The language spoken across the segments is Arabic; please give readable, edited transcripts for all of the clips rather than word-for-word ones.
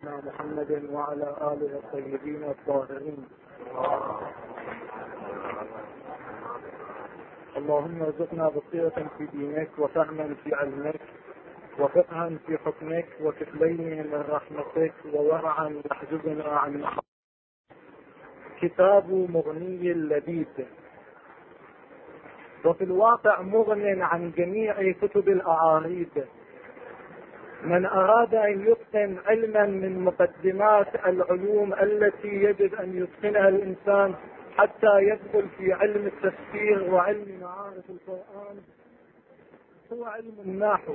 محمد وعلى آله الطيبين الطاهرين. اللهم ارزقنا بصيرة في دينك وفهما في علمك وفقها في حكمك وكفلين من رحمتك وورعا يحجبنا عن كتاب مغني اللذيذ. وفي الواقع مغن عن جميع كتب الأعاريض. من أراد أن يتقن علما من مقدمات العلوم التي يجب أن يتقنها الإنسان حتى يدخل في علم التفسير وعلم معارف القرآن هو علم النحو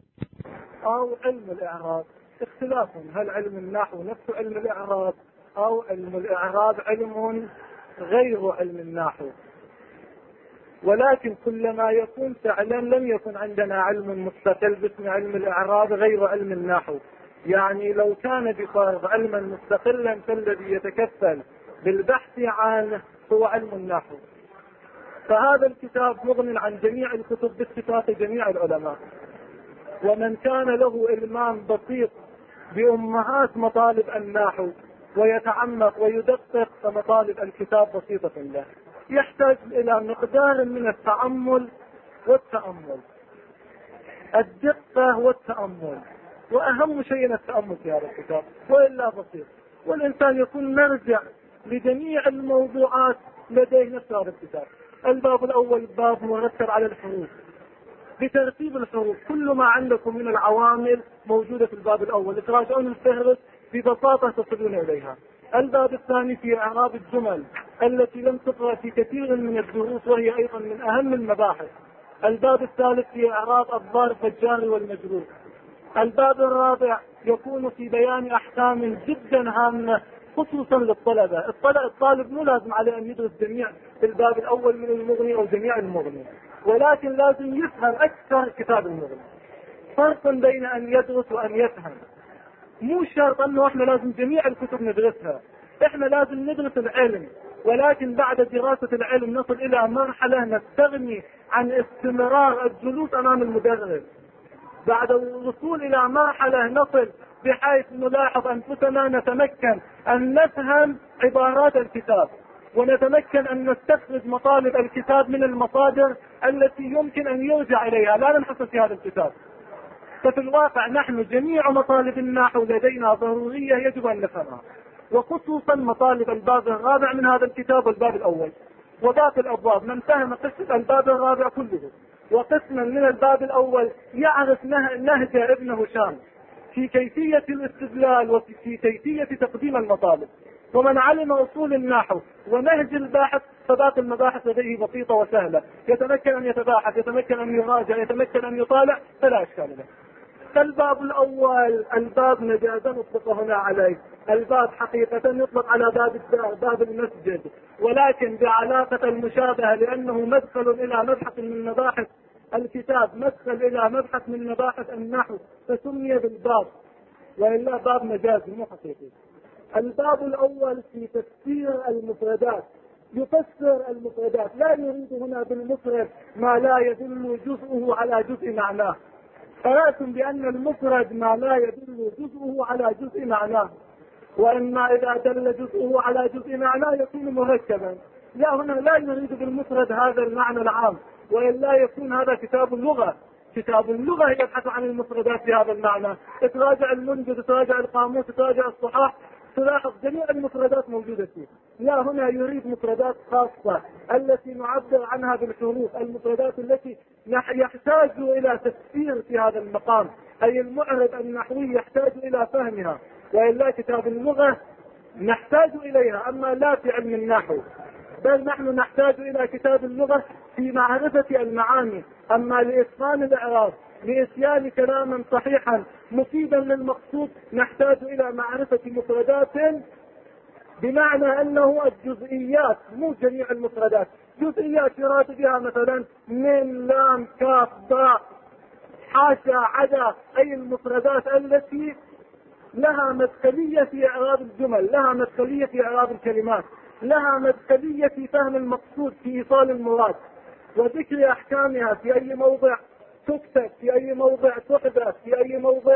أو علم الإعراب. اختلاف، هل علم النحو نفس علم الإعراب أو علم الإعراب علم غير علم النحو. ولكن كلما يكون فعلا لم يكن عندنا علم مستقل باسم علم الإعراب غير علم النحو. يعني لو كان بفرض علما مستقلا فالذي يتكفل بالبحث عنه هو علم النحو. فهذا الكتاب مغن عن جميع الكتب باتفاق جميع العلماء. ومن كان له إلمام بسيط بأمهات مطالب النحو ويتعمق ويدقق فمطالب الكتاب بسيطة له. يحتاج إلى مقدار من التأمل والتأمل، الدقة والتأمل، وأهم شيء التأمل في هذا الكتاب، وإلا بسيط. والإنسان يكون مرجع لجميع الموضوعات لديه نفس هذا الكتاب. الباب الأول باب مرتب على الحروف بترتيب الحروف، كل ما عندكم من العوامل موجودة في الباب الأول، تراجعون الفهرس ببساطة تصلون إليها. الباب الثاني في إعراب الجمل التي لم تقرأ في كثير من الدروس وهي أيضا من أهم المباحث. الباب الثالث في إعراب الظرف والجار والمجرور. الباب الرابع يكون في بيان أحكام جدا هامة خصوصا للطلبة. الطالب مو لازم عليه أن يدرس جميع الباب الأول من المغني أو جميع المغني، ولكن لازم يفهم أكثر كتاب المغني. فرق بين أن يدرس وأن يفهم. مو شرط أنه إحنا لازم جميع الكتب ندرسها، إحنا لازم ندرس العلم، ولكن بعد دراسة العلم نصل إلى مرحلة نستغني عن استمرار الجلوس أمام المدرس. بعد الوصول إلى مرحلة نصل بحيث نلاحظ أنفسنا نتمكن أن نفهم عبارات الكتاب ونتمكن أن نستخرج مطالب الكتاب من المصادر التي يمكن أن يرجع إليها، لا ننحصر في هذا الكتاب. ففي الواقع نحن جميع مطالب النحو لدينا ضرورية يجب أن نفهمها، وخصوصا مطالب الباب الرابع من هذا الكتاب والباب الأول. وباقي الأبواب من فهم قسم الباب الرابع كله وقسما من الباب الأول يعرف نهج ابن هشام في كيفية الاستدلال وفي كيفية تقديم المطالب. ومن علم أصول النحو ونهج الباحث فباقي المباحث لديه بسيطة وسهلة، يتمكن أن يتباحث، يتمكن أن يراجع، يتمكن أن يطالع، فلا إشكال له. الباب الأول الباب مجازا نطلق هنا عليه، الباب حقيقة يطلق على باب الدار، باب المسجد، ولكن بعلاقة المشابهة لأنه مدخل إلى مبحث من مباحث الكتاب، مدخل إلى مبحث من مباحث النحو، فسمي بالباب، وإلا باب مجازي مو حقيقي. الباب الأول في تفسير المفردات، يفسر المفردات، لا يريد هنا بالمفرد ما لا يدل جزءه على جزء معناه. فرأتم بأن المفرد ما لا يدل جزءه على جزء معناه، وإما إذا دل جزءه على جزء معناه يكون مركبا. لا، هنا لا يريد بالمفرد هذا المعنى العام، وإلا يكون هذا كتاب اللغة. كتاب اللغة يبحث عن المفردات بهذا المعنى. تراجع المنجد، تراجع القاموس، تراجع الصحاح، تلاحظ جميع المفردات موجودة فيه. لا، هنا يريد مفردات خاصة التي نعبر عنها بالحروف، المفردات التي يحتاج إلى تفسير في هذا المقام، أي المعرب النحوي يحتاج إلى فهمها، وإلا كتاب اللغة نحتاج إليها، أما لا في علم النحو. بل نحن نحتاج إلى كتاب اللغة في معرفة المعاني، أما لإتقان الإعراب، لإتيان كلاما صحيحا مفيدا للمقصود نحتاج إلى معرفة مفردات، بمعنى أنه الجزئيات مو جميع المفردات، جزئيات يراد بها مثلا من، لام، كاف، باء، حاشا، عدا، أي المفردات التي لها مدخلية في إعراب الجمل، لها مدخلية في إعراب الكلمات، لها مدخلية في فهم المقصود، في إيصال المراد، وذكر أحكامها في أي موضع تكتب، في أي موضع تحدث، في أي موضع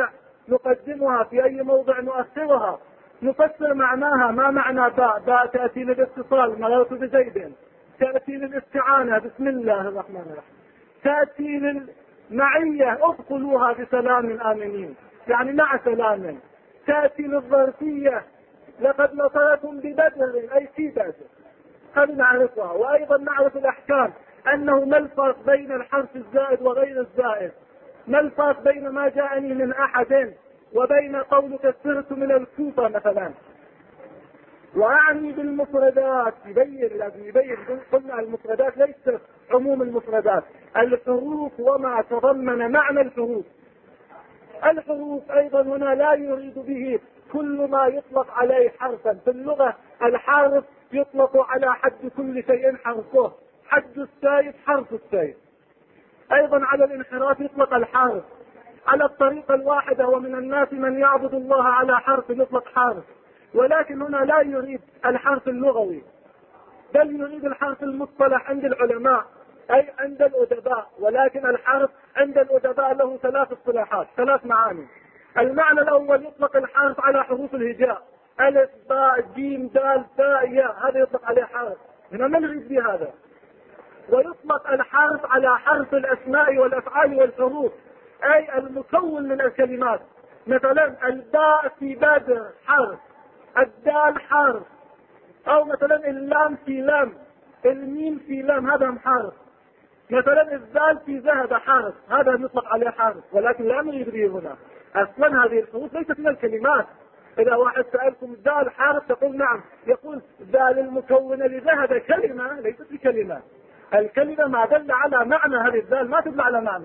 نقدمها في أي موضع نؤخرها، نفسر معناها. ما معنى باء؟ باء تأتي للاتصال، مررت بزيد. تأتي للاستعانة، بسم الله الرحمن الرحيم. تأتي للمعية، ادخلوها بسلام آمنين، يعني مع سلام. تأتي للظرفية، لقد نصركم ببدر، أي في بدر. هذه نعرفها. وأيضا نعرف الأحكام، أنه ما الفرق بين الحرف الزائد وغير الزائد، ما الفرق بين ما جاءني من أحد وبين قولك سرت من الكوفة مثلا. وأعني بالمفردات، لازم يبين. قلنا المفردات ليست عموم المفردات، الحروف وما تضمن معنى الحروف. الحروف أيضا هنا لا يريد به كل ما يطلق عليه حرفا. في اللغة الحرف يطلق على حد كل شيء حرفه، حد السيف حرف السيف. أيضا على الانحراف يطلق الحرف، على الطريقة الواحدة ومن الناس من يعبد الله على حرف يطلق حرف. ولكن هنا لا يريد الحرف اللغوي، بل يريد الحرف المصطلح عند العلماء، أي عند الأدباء. ولكن الحرف عند الأدباء له 3 اصطلاحات، 3 معاني. المعنى الأول يطلق الحرف على حروف الهجاء، ألف باء جيم دال تاء ياء، هذا يطلق عليه حرف، هنا ما نريد بهذا. ويطلق الحرف على حرف الأسماء والأفعال والحروف، أي المكون من الكلمات. مثلا الباء في بدر حرف، الدال حرف، أو مثلا اللام في لام، الميم في لام، هذا حرف. مثلا الذال في ذهب حرف، هذا يطلق عليه حرف. ولكن لا نريد به هنا. أصلا هذه الحروف ليست من الكلمات. إذا واحد سألكم ذال حرف تقول نعم، يقول ذال المكونة لذهب كلمة، ليست بكلمة. الكلمة ما دل على معنى، هذه الذال ما تدل على معنى.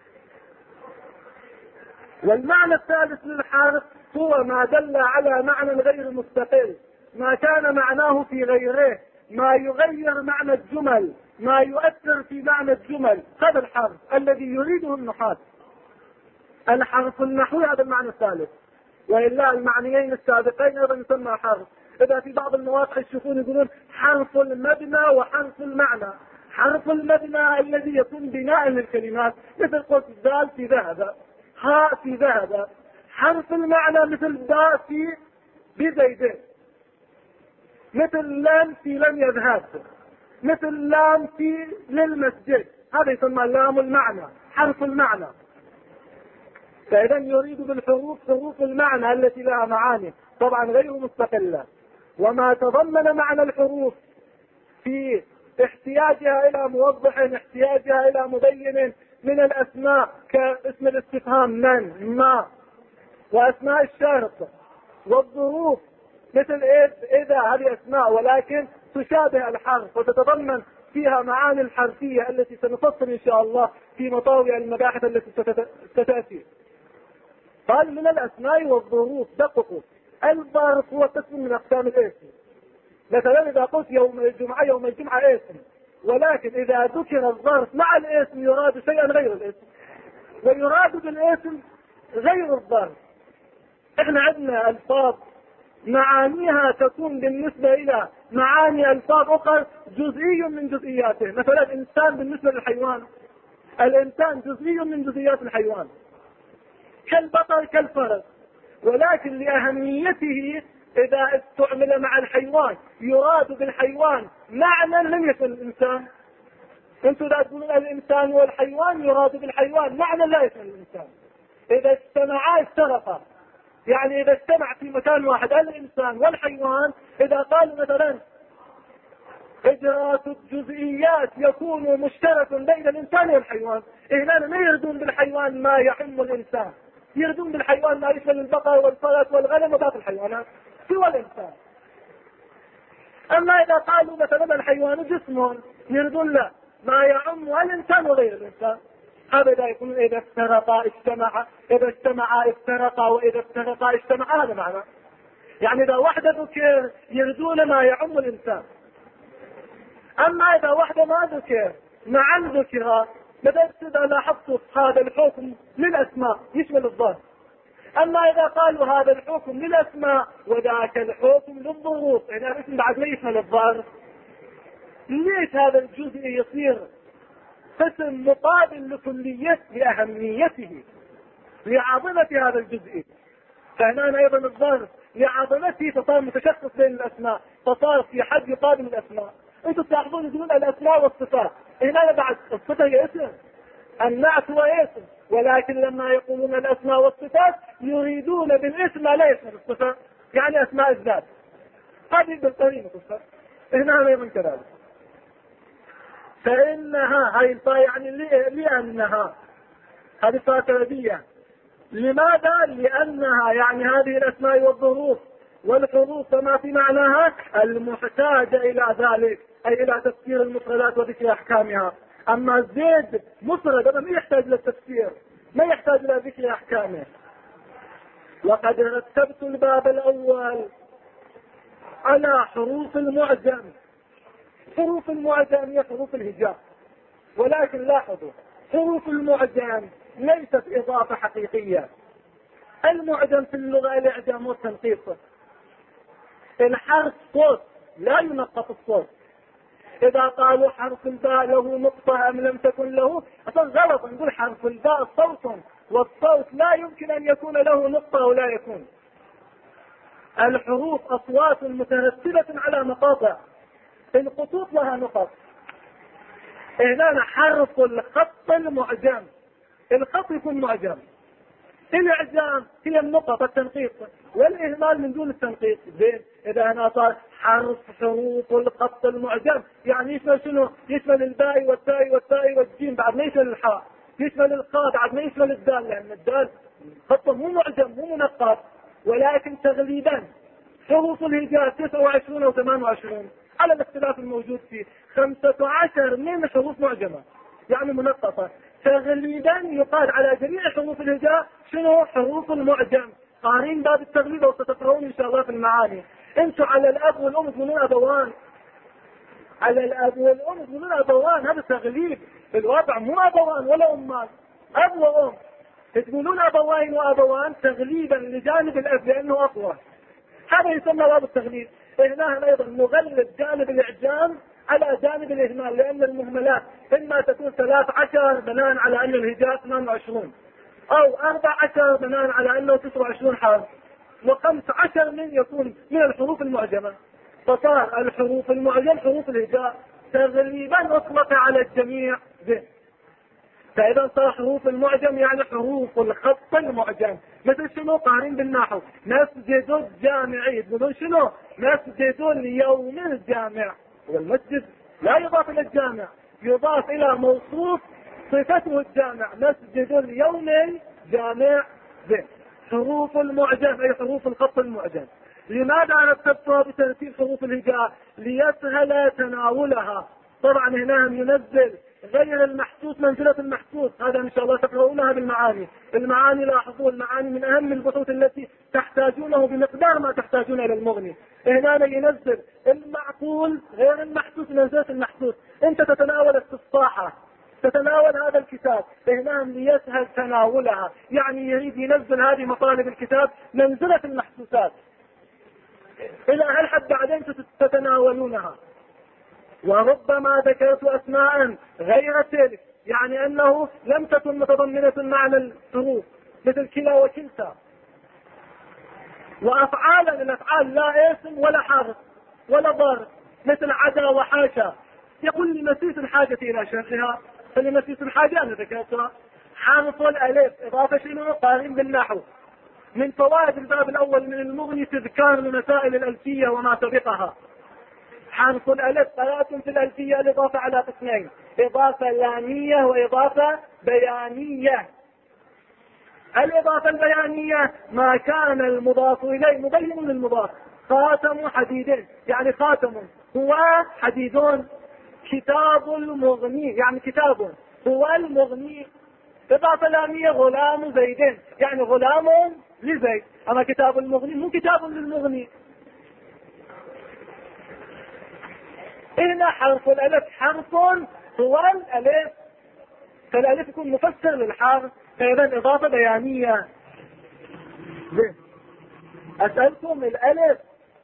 والمعنى الثالث للحرف هو ما دل على معنى غير مستقل، ما كان معناه في غيره، ما يغير معنى الجمل، ما يؤثر في معنى الجمل. هذا الحرف الذي يريده النحاة. الحرف النحوي هذا المعنى الثالث. وإلا المعنيين السابقين أيضا يسمى حرف. إذا في بعض المواقع تشوفون يقولون حرف المبنى وحرف المعنى. حرف المبنى الذي يكون بناء للكلمات، مثل قلت الدال في ذهب، هاء في ذهب. حرف المعنى مثل باء في بزيد، مثل لام في لم يذهب، مثل لام في للمسجد، هذا يسمى لام المعنى، حرف المعنى. فإذا يريد بالحروف حروف المعنى التي لها معاني طبعا غير مستقلة. وما تضمن معنى الحروف في احتياجها إلى موضح، احتياجها إلى مبين من الأسماء كاسم الاستفهام من، ما، وأسماء الشرط، والظروف مثل إذا، هذه أسماء ولكن تشابه الحرف وتتضمن فيها معاني الحرفية التي سنفصل إن شاء الله في مطاوع المباحث التي ستأتي. قال من الأسماء والظروف دققوا. الظرف هو قسم من أقسام الاسم. مثلا إذا قلت يوم الجمعة، يوم الجمعة اسم، ولكن إذا ذكر الظرف مع الاسم يراد شيئا غير الاسم، ويراد بالاسم غير الظرف. احنا عندنا ألفاظ معانيها تكون بالنسبة إلى معاني ألفاظ أخرى جزئي من جزئياته. مثلا إنسان بالنسبة للحيوان، الإنسان جزئي من جزئيات الحيوان، كالبقر كالفرس. ولكن لأهميته إذا استعمل مع الحيوان يراد بالحيوان معنى لم يكن الإنسان. أنتم لا تقولون الإنسان والحيوان، يراد بالحيوان معنى لا يكن الإنسان. إذا اجتمعا افترقا، يعني إذا اجتمع في مكان واحد الإنسان والحيوان، إذا قالوا مثلا إدراك الجزئيات يكون مشترك بين الإنسان والحيوان، هنا ما يردون بالحيوان ما يعم الإنسان، يردون بالحيوان ما يشمل البقر والفرس والغنم وباقي الحيوانات سوى الإنسان. أما إذا قالوا مثلا الحيوان جسم، يردون لا، ما يعم الإنسان وغير الإنسان. هذا إذا يكون إذا افترقا اجتمعا، إذا اجتمعا افترقا، وإذا افترقا اجتمعا، هذا معنى. يعني إذا وحده ذكر يردون ما يعم الإنسان. أما إذا وحده ما ذكر معا ذكر، مثلا إذا لاحظت هذا الحكم للأسماء يشمل الظرف. أما إذا قالوا هذا الحكم للأسماء وذاك الحكم للظروف، إذا الاسم بعد ما يشمل الظرف، ليش هذا الجزء يصير قسم مقابل لكليته لأهميته؟ لعظمة هذا الجزء. فهنا أيضا الظرف لعظمته فصار متشخص بين الأسماء، فصار في حد يقابل الأسماء. أنتم تلاحظون يقولون الأسماء والصفات، هنا بعد الصفة هي اسم، النعت هو اسم، ولكن لما يقولون الأسماء والصفات يريدون بالاسم ما لا يشمل الصفة، يعني أسماء الذات. هذه بالقرينة الصفة. هنا أيضا كذلك. فإنها هاي الفاء يعني لأنها، هذه فاء سببية. لماذا؟ لأنها يعني هذه الأسماء والظروف والحروف فما في معناها المحتاجة إلى ذلك، أي إلى تفسير المفردات وذكر أحكامها. أما زيد مفرد ما يحتاج للتفسير، ما يحتاج إلى ذكر أحكامه. وقد رتبت الباب الأول على حروف المعجم. حروف المعجم هي حروف الهجاء، ولكن لاحظوا حروف المعجم ليست إضافة حقيقية. المعجم في اللغة الإعجام والتنقيص. الحرف صوت لا ينقص الصوت. إذا قالوا حرف الباء له نقطة أم لم تكن له، أصلا غلط. نقول حرف الباء صوت، والصوت لا يمكن أن يكون له نقطة أو لا يكون. الحروف أصوات مترتبة على مقاطع، الخطوط لها نقط. هنا حرف الخط المعجم، الخط يكون معجم. الإعجام هي النقط التنقيط، والإهمال من دون التنقيط. زين، إذا أنا صار حروف الخط المعجم يعني يشمل شنو؟ يشمل الباء والتاء والتاء والجيم، بعد ما يشمل الحاء، يشمل القاء بعد ما يشمل الدال، لأن الدال خط مو معجم مو منقط. ولكن تغليبا حروف الهجاء 29 أو 28 على الاختلاف الموجود فيه. 15 من حروف معجمة يعني منقطة. تغليبا يقال على جميع حروف الهجاء شنو؟ حروف المعجم. قارين باب التغليب وستقرؤون ان شاء الله في المعاني. انتم على الاب والام تقولون ابوان، على الاب والام تقولون ابوان، هذا تغليب. في الواقع مو ابوان ولا امان، اب وام. تقولون ابوين وابوان تغليبا لجانب الاب لانه اقوى، هذا يسمى باب التغليب. هنا ايضا نغلب جانب الاعجام على جانب الاهمال، لان المهملات اما تكون 13 بناء على ان الهجاء 28، او 14 بناء على انه 29 حرف، و15 من يكون من الحروف المعجمة. فصار الحروف المعجم حروف الهجاء تغليبا اطلق على الجميع به. فإذا صار حروف المعجم يعني حروف الخط المعجم. مثل شنو؟ قارين بالنحو مسجد الجامعي، يقولون شنو؟ مسجد اليوم الجامع. والمسجد لا يضاف إلى الجامع، يضاف إلى موصوف صفته الجامع، مسجد اليوم الجامع به. حروف المعجم أي حروف الخط المعجم. لماذا رتبتها بترتيب حروف الهجاء؟ ليسهل تناولها. طبعا هنا ينزل غير المحسوس منزلة المحسوس، هذا ان شاء الله تقرؤونها بالمعاني. المعاني لاحظوا، المعاني من اهم البحوث التي تحتاجونه بمقدار ما تحتاجون الى المغني. هنا ينزل المعقول غير المحسوس منزلة المحسوس. انت تتناول التفاحة، تتناول هذا الكتاب، هنا ليسهل تناولها، يعني يريد ينزل هذه مطالب الكتاب منزلة المحسوسات الى هالحد بعدين تتناولونها. وربما ذكرت أسماء غير تلك، يعني أنه لم تكن متضمنة معنى الحروف، مثل كلا وكلتا. وأفعالا، الأفعال لا اسم ولا حرف ولا ضرب، مثل عدا وحاشا. يقول لمسيس الحاجة إلى شرحها، فلمسيس الحاجة أنا ذكرتها. حرف الألف إضافة شنو؟ قارن بالنحو. من فوائد الباب الأول من المغني تذكار لمسائل الألفية وما سبقها. حرف الألف قرأت في الألفية الإضافة على قسمين، إضافة لامية وإضافة بيانية. الإضافة البيانية ما كان المضاف إليه مبين للمضاف. خاتم حديدين يعني خاتم هو حديدون. كتاب المغني يعني كتاب هو المغني. إضافة لامية غلام زيدين يعني غلام لزيد. أما كتاب المغني مو كتاب للمغني. هنا حرف الألف حرف هو الألف، فالألف يكون مفسر للحرف، فإذا إضافة بيانية. أسألكم الألف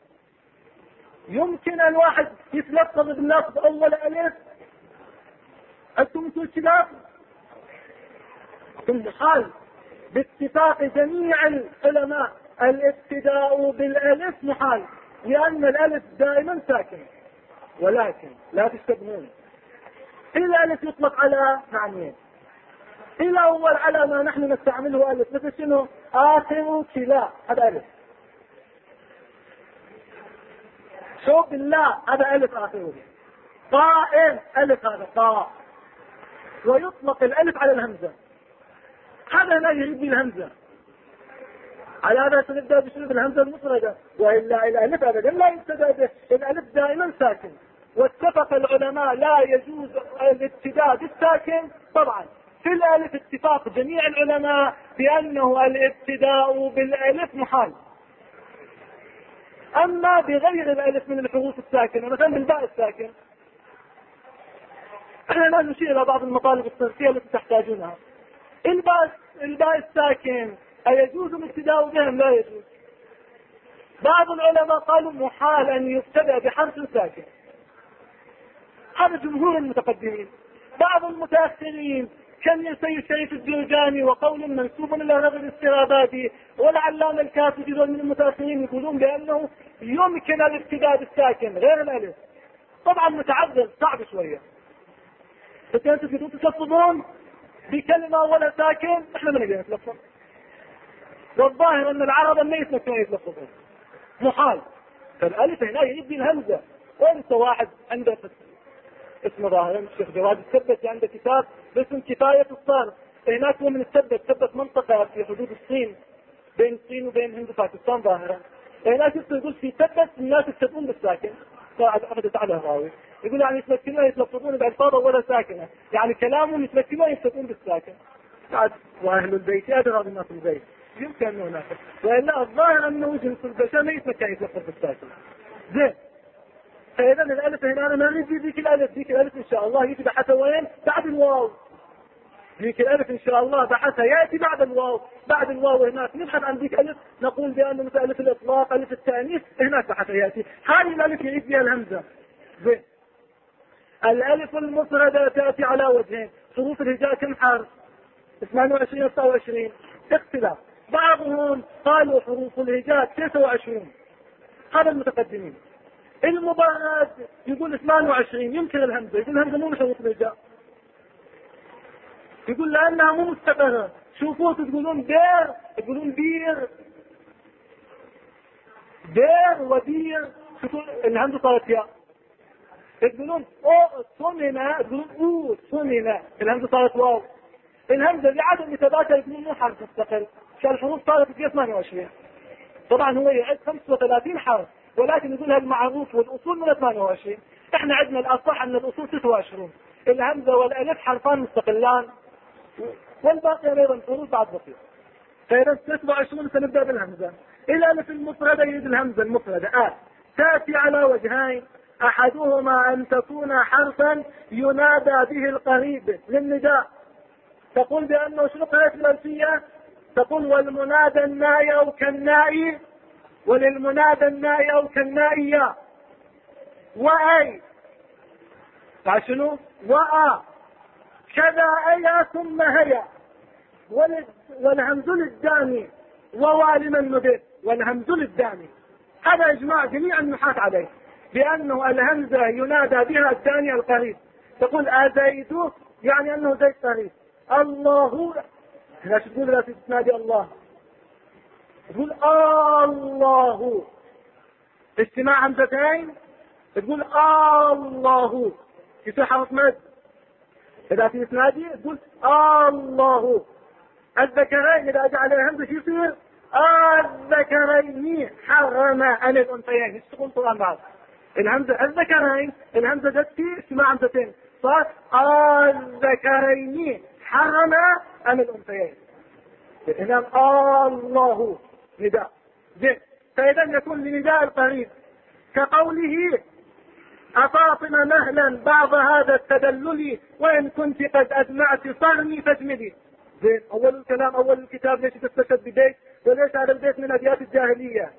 يمكن أن واحد يتلفظ باللفظ أول ألف؟ أنتم تقولوا كذا؟ ثم قال باتفاق جميع العلماء الابتداء بالالف محال، لان الالف دائما ساكن. ولكن لا تستبنون، الالف يطلق على معنيين. الاول على ما نحن نستعمله الف، مثل شنو؟ اخر كلا، هذا الف. شوف بالله، هذا الف اخره. قائم، الف، هذا قاء. ويطلق الالف على الهمزه، هذا لا يريد به الهمزه. على هذا سنبدا بشنو؟ بالهمزه المفرده، والا الالف ابدا لا يبتدا به، الالف دائما ساكن. واتفق العلماء لا يجوز الابتداء بالساكن طبعا. في الالف اتفاق جميع العلماء بانه الابتداء بالالف محال. اما بغير الالف من الحروف الساكنه، مثلا بالباء الساكن، احنا الان نشير الى بعض المطالب الصرفيه التي تحتاجونها. الباء الساكن ايجوز الابتداء بهم؟ لا يجوز. بعض العلماء قالوا محال ان يبتدأ بحرف ساكن، هذا جمهور المتقدمين. بعض المتأخرين كالسيد الشريف الجرجاني وقول منسوب الى رغب السرابادي والعلامة الكافي من المتأخرين يقولون بانه يمكن الابتداء بالساكن غير الالف. طبعا متعذر، صعب شوية، بس انتم تريدون تلفظون بكلمة ولا ساكن، احنا ما نقدر نتلفظ. والظاهر ان العرب ما يتمكنون يتلفظون، محال. فالالف هنا يجي الهمزة. وانت واحد عنده اسمه ظاهرا الشيخ جواد السبت، عنده كتاب باسم كفاية الصارف، هناك هو من السبت منطقة في حدود الصين، بين الصين وبين هند وباكستان ظاهرا. هناك يقول في سبت الناس يكتبون بالساكن، اخذت على الراوي يقول يعني يتمكنون يتلفظون بألفاظ ولا ساكنة، يعني كلامهم يتمكنون يكتبون بالساكن. واهل البيت ادرى بما في البيت، يمكن انه هناك، والا الظاهر انه جنس البشر ما يتمكن يتلفظ بالساكن. زين، فاذا الالف هنا انا ما نجي ذيك الالف ان شاء الله يجي بحثها وين؟ بعد الواو. ذيك الالف ان شاء الله بحثها ياتي بعد الواو. بعد الواو هناك نبحث عن ذيك الالف، نقول بانه مثل الف الاطلاق، الف التانيث، هناك بحثها ياتي. هذه الالف يعيد بها الهمزه. زين، الالف المفردة تاتي على وجهين. حروف الهجاء كم حرف؟ 28 29 اختلاف. بعضهم قالوا حروف الهجاء 29، هذا المتقدمين. المبرد يقول 28 يمكن الهمزه، يقول الهمزه مو من حروف الهجاء، يقول لانها مو مستقره. شوفوا تقولون بير، تقولون بير، بير وبير، شوفوا الهمزه صارت ياء. تقولون او صمنا، تقولون او صمنا، الهمزه صارت واو. الهمزه لعدم ثباتها يقولون مو حرف مستقل، فالحروف صارت في 28. طبعا هو يعد 35 حرف، ولكن يقول المعروف والاصول من 28. احنا عندنا الاصح ان الاصول 26، الهمزه والالف حرفان مستقلان، والباقي ايضا حروف بعد بسيط. فاذا 29 سنبدا بالهمزه. الالف المفرده يريد الهمزه المفرده تاتي على وجهين. احدهما ان تكون حرفا ينادى به القريب للنداء، تقول بانه شنو قرأت الالفيه؟ تقول والمنادى النائي او كالنائي، وللمنادى النائي او كالنائية، واي شنو؟ وآ كذا اي ثم هيا، والهمز للداني ووالما مدد، والهمز للداني. هذا اجماع جميع النحاة عليه بانه الهمزة ينادى بها الداني القريب. تقول ازيد يعني انه زيد قريب. الله لا تقول لا تنادي الله، تقول الله اجتماع همزتين، تقول الله يصير حرف مد. اذا في تنادي تقول الله. الذكرين اذا جاء عليه همزه يصير الذكرين حرم عن الانثيين. يشتغل القران بعض الهمزه الذكرين، الهمزه جت في اجتماع همزتين، صار الذكرين حرم عن الانثيين. اذا الله نداء. زين، فاذا يكون لنداء القريب كقوله أفاطم مهلا بعض هذا التدلل وإن كنت قد أجمعت صرني فاجمدي. زين، أول الكلام أول الكتاب ليش تستشهد ببيت وليس هذا البيت من أبيات الجاهلية؟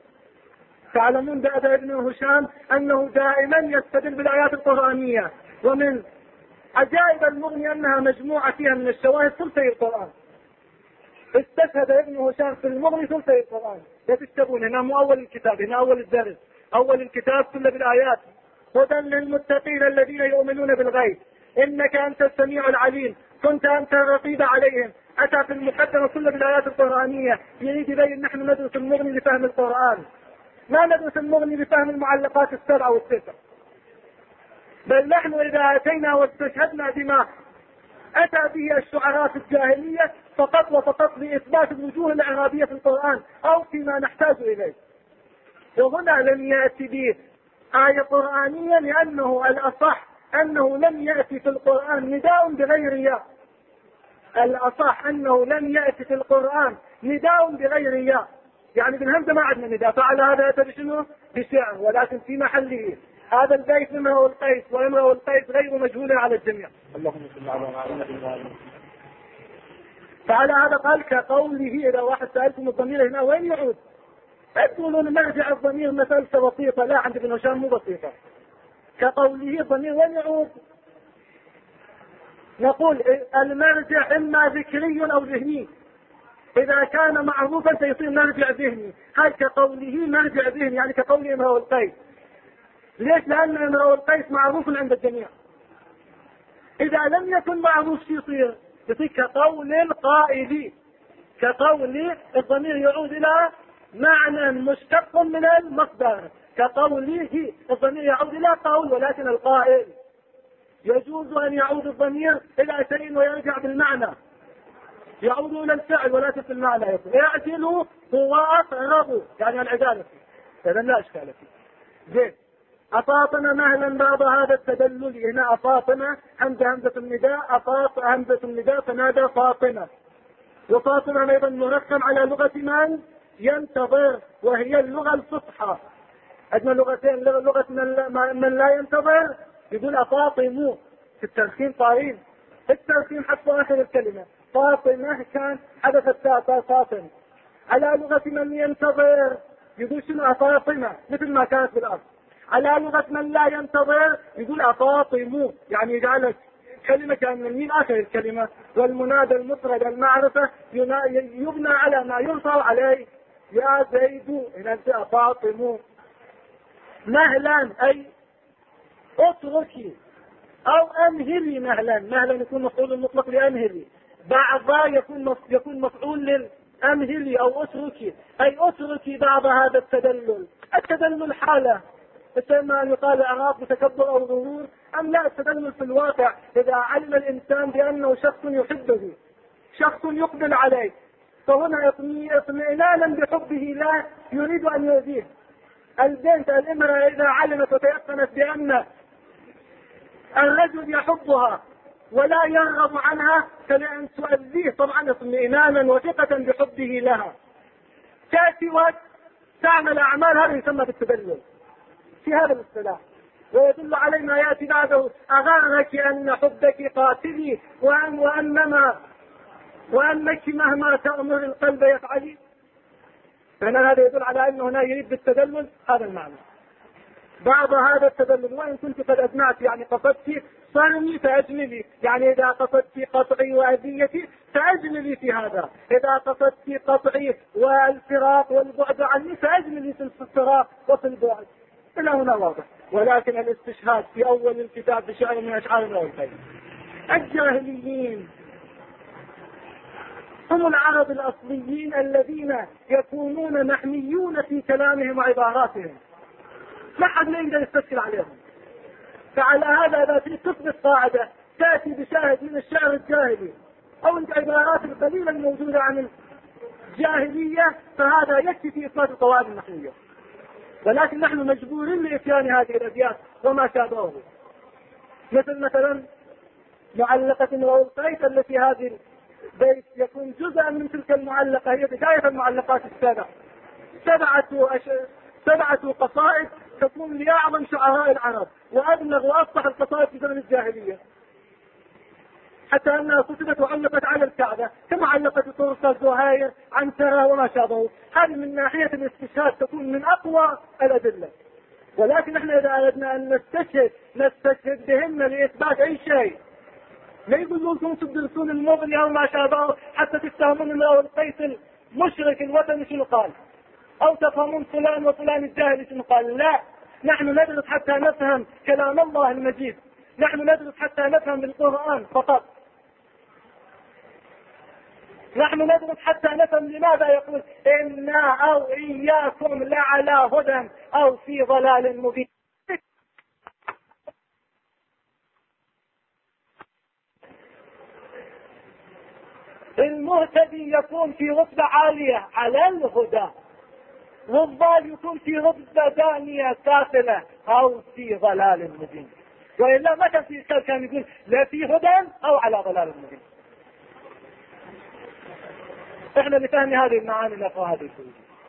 تعلمون بأبا ابن هشام أنه دائما يستدل بالآيات القرآنية، ومن عجائب المغني أنها مجموعة فيها من الشواهد ثلثي القرآن. استشهد ابن هشام في المغني ثلثي القرآن. لا تكتبون هنا مو أول الكتاب، هنا أول الدرس، أول الكتاب كله بالآيات. هدى للمتقين الذين يؤمنون بالغيب إنك أنت السميع العليم كنت أنت الرقيب عليهم. أتى في المقدمة كله بالآيات القرآنية. يريد يبين نحن ندرس المغني لفهم القرآن، ما ندرس المغني لفهم المعلقات السبعة والتسع. بل نحن إذا أتينا واستشهدنا بما أتى به الشعراء في الجاهلية فقط وفقط لإثبات الوجوه الإعرابية في القرآن أو فيما نحتاج إليه. وهنا لم يأتي به آية قرآنية لأنه الأصح أنه لم يأتي في القرآن نداء بغير ياء. الأصح أنه لم يأتي في القرآن نداء بغير ياء، يعني بالهمزة ما عندنا نداء. فعلى هذا أتى بشنو؟ بشعر، ولكن في محله. هذا البيت امرؤ القيس، وامرؤ القيس غير مجهول على الجميع. اللهم صل على محمد. فعلى هذا قال كقوله. إذا واحد سألكم الضمير هنا وين يعود؟ تقولون مرجع الضمير مسألة بسيطة. لا، عند ابن هشام مو بسيطة. كقوله الضمير وين يعود؟ نقول المرجع إما ذكري أو ذهني. إذا كان معروفا سيصير مرجع ذهني. هل كقوله مرجع ذهني، يعني كقول امرؤ القيس. ليش؟ لأن امرؤ القيس معروف عند الجميع. إذا لم يكن معروف شو يصير؟ يصير كقول القائل. كقول الضمير يعود إلى معنى مشتق من المصدر. كقوله الضمير يعود إلى قول، ولكن القائل يجوز أن يعود الضمير إلى شيء ويرجع بالمعنى. يعود إلى الفعل ولكن في المعنى يقول يعدلوا هو أقرب، يعني العدالة. إذا لا إشكال فيه. زين. أفاطمة مهلا بعض هذا التدلل. هنا أفاطمة همزة النداء، أفاط همزة النداء فنادى فاطمة. وفاطمة أيضا مرقم على لغة من ينتظر، وهي اللغة الفصحى. عندنا لغتين، لغة من لا ينتظر يقول أفاطمو في الترخيم طارين. الترخيم حتى آخر الكلمة. فاطمة كان حدثت فاطمة. على لغة من ينتظر يقول شنو؟ أفاطمة، مثل ما كانت بالأرض. على لغة من لا ينتظر يقول أفاطمو، يعني يجعلك كلمة كان من آخر الكلمة. والمنادى المفرد المعرفة يبنى على ما يرفع عليه. يا زيد، هنا أفاطمو. مهلا أي اتركي أو أنهري. مهلا، مهلا يكون مفعول مطلق لأنهري. بعض يكون مفعول للأنهري أو اتركي، أي اتركي بعض هذا التدلل. التدلل حالة، مثل أن يقال أعراض بتكبر أو غرور، أم لا التدلل في الواقع إذا علم الإنسان بأنه شخص يحبه، شخص يقبل عليه، فهنا اطمئنانا بحبه لا يريد أن يؤذيه. البنت الامرأة إذا علمت وتيقنت بأن الرجل يحبها ولا يرغب عنها فلأن تؤذيه طبعا اطمئنانا وثقة بحبه لها، تأتي وتعمل أعمال، هذا يسمى بالتدلل في هذا الاصطلاح. ويدل عليه ما يأتي بعده: أغرك أن حبك قاتلي وأنك مهما تأمر القلب يفعلي. فهنا هذا يدل على أنه هنا يريد بالتدلل هذا المعنى. بعض هذا التدلل: وإن كنت قد أجمعت، يعني قصدت صرمي فأجملي، يعني إذا قصدت قطعي وأذيتي فأجملي في هذا، إذا قصدت قطعي والفراق والبعد عني فأجملي في الفراق وفي البعد. إلى هنا واضح. ولكن الاستشهاد في أول الكتاب بشعر من أشعار امرؤ القيس. الجاهليين هم العرب الأصليين الذين يكونون محميون في كلامهم وعباراتهم، لا حد ما يقدر يستشكل عليهم. فعلى هذا إذا في تثبت قاعدة تأتي بشاهد من الشعر الجاهلي أو العبارات القليلة الموجودة عن الجاهلية، فهذا يكفي في إثبات القواعد النحوية. ولكن نحن مجبورين لإتيان هذه الأبيات وما شابهه، مثلا معلقة امرؤ القيس التي هذه البيت يكون جزءا من تلك المعلقة، هي بداية المعلقات السبع. سبعة قصائد تكون لأعظم شعراء العرب وأبلغ وأفصح القصائد في زمن الجاهلية، حتى أنها كتبت وعلقت على الكعبة كمعلقة طرس الزهير عنترة وما شابهه. هذه من ناحية الاستشهاد تكون من أقوى الأدلة. ولكن احنا إذا أردنا أن نستشهد بهن لإثبات أي شيء لا يقولون لكم تدرسون المغني او ما شابه حتى تفهمون امرؤ القيس المشرك الوثني شنو قال، او تفهمون فلان وفلان الجاهلي شنو قال. لا، نحن ندرس حتى نفهم كلام الله المجيد، نحن ندرس حتى نفهم القرآن فقط، نحن ندرس حتى نفهم لماذا يقول إنا أو إياكم لعلى هدى أو في ضلال مبين. المهتدي يكون في رتبة عالية على الهدى، والضال يكون في رتبة دانية سافلة أو في ضلال مبين. وإلا ما كان في إشكال، كان يقول لا في هدى أو على ضلال مبين. احنا لفهم هذه المعاني نقرأ هذه الكلمة.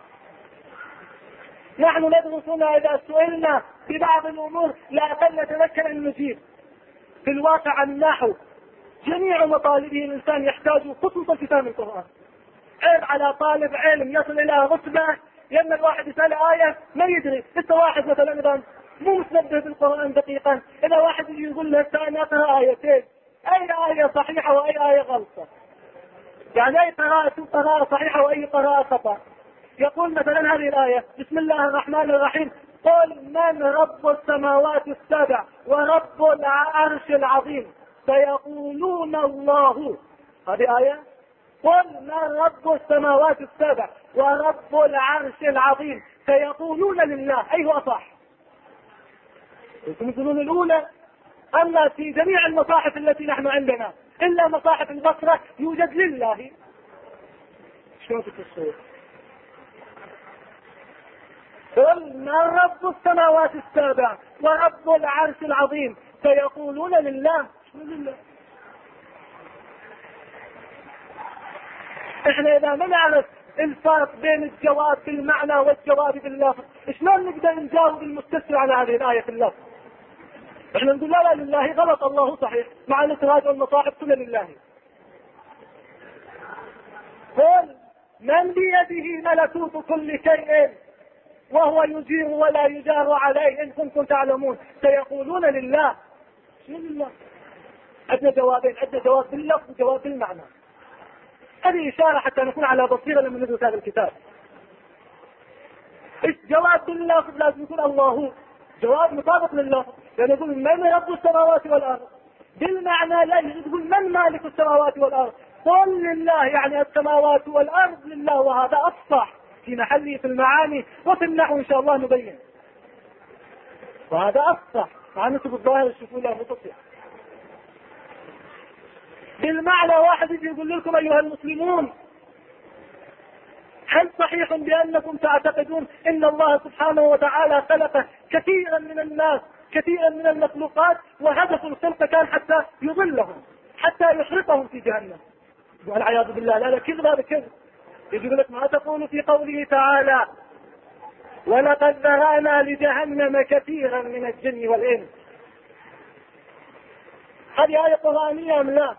نحن ندرس هنا إذا سئلنا في بعض الأمور لا أقل نتذكر أن نجيب. في الواقع النحو جميع مطالبه الإنسان يحتاج خصوصا في فهم القرآن. عيب على طالب علم يصل إلى رتبة لأن الواحد يسأل آية ما يدري. لسه واحد مثلا إذا مو متنبه بالقرآن دقيقا، إذا واحد يقول له أنا أقرأ آيتين، أي آية صحيحة وأي آية غلطة، يعني أي قراءة صحيحة وأي قراءة خطأ. يقول مثلا هذه الآية بسم الله الرحمن الرحيم قل من رب السماوات السبع ورب العرش العظيم سيقولون الله. هذه آية قل من رب السماوات السبع ورب العرش العظيم سيقولون لله. أي هو أصح؟ يقولون الأولى. أما في جميع المصاحف التي نحن عندنا إلا مصاحف البصرة يوجد لله. شلون تتصور؟ قل من رب السماوات السبع ورب العرش العظيم سيقولون لله. شنو لله؟ احنا اذا ما نعرف الفرق بين الجواب بالمعنى والجواب باللفظ شلون نقدر نجاوب المستفسر على هذه الآية في اللفظ؟ احنا نقول لا لله غلط، الله صحيح، مع ان تراجع المصاحف كلها لله. قل من بيده ملكوت كل شيء وهو يجير ولا يجار عليه إن كنتم تعلمون سيقولون لله. شنو لله؟ عندنا جوابين، عندنا جواب باللفظ وجواب بالمعنى. هذه إشارة حتى نكون على بصيرة لما ندرس هذا الكتاب. الجواب باللفظ لازم يكون الله، جواب مطابق لللفظ، لأن يقول من رب السماوات والأرض. بالمعنى لا يقول من مالك السماوات والأرض، قل لله، يعني السماوات والأرض لله، وهذا أفصح في محله في المعاني، وفي النحو إن شاء الله نبين. وهذا أفصح مع نسب الظاهر الشفوي له متصل. بالمعنى واحد يجي يقول لكم أيها المسلمون هل صحيح بأنكم تعتقدون إن الله سبحانه وتعالى خلق كثيرا من الناس كثيرا من المخلوقات وهدف الخلق كان حتى يضلهم حتى يحرقهم في جهنم؟ والعياذ بالله. لا كذب، هذا كذب. يقول لك ما تقول في قوله تعالى ولقد ذرأنا لجهنم كثيرا من الجن والإنس. هذه آية قرآنية أم لا؟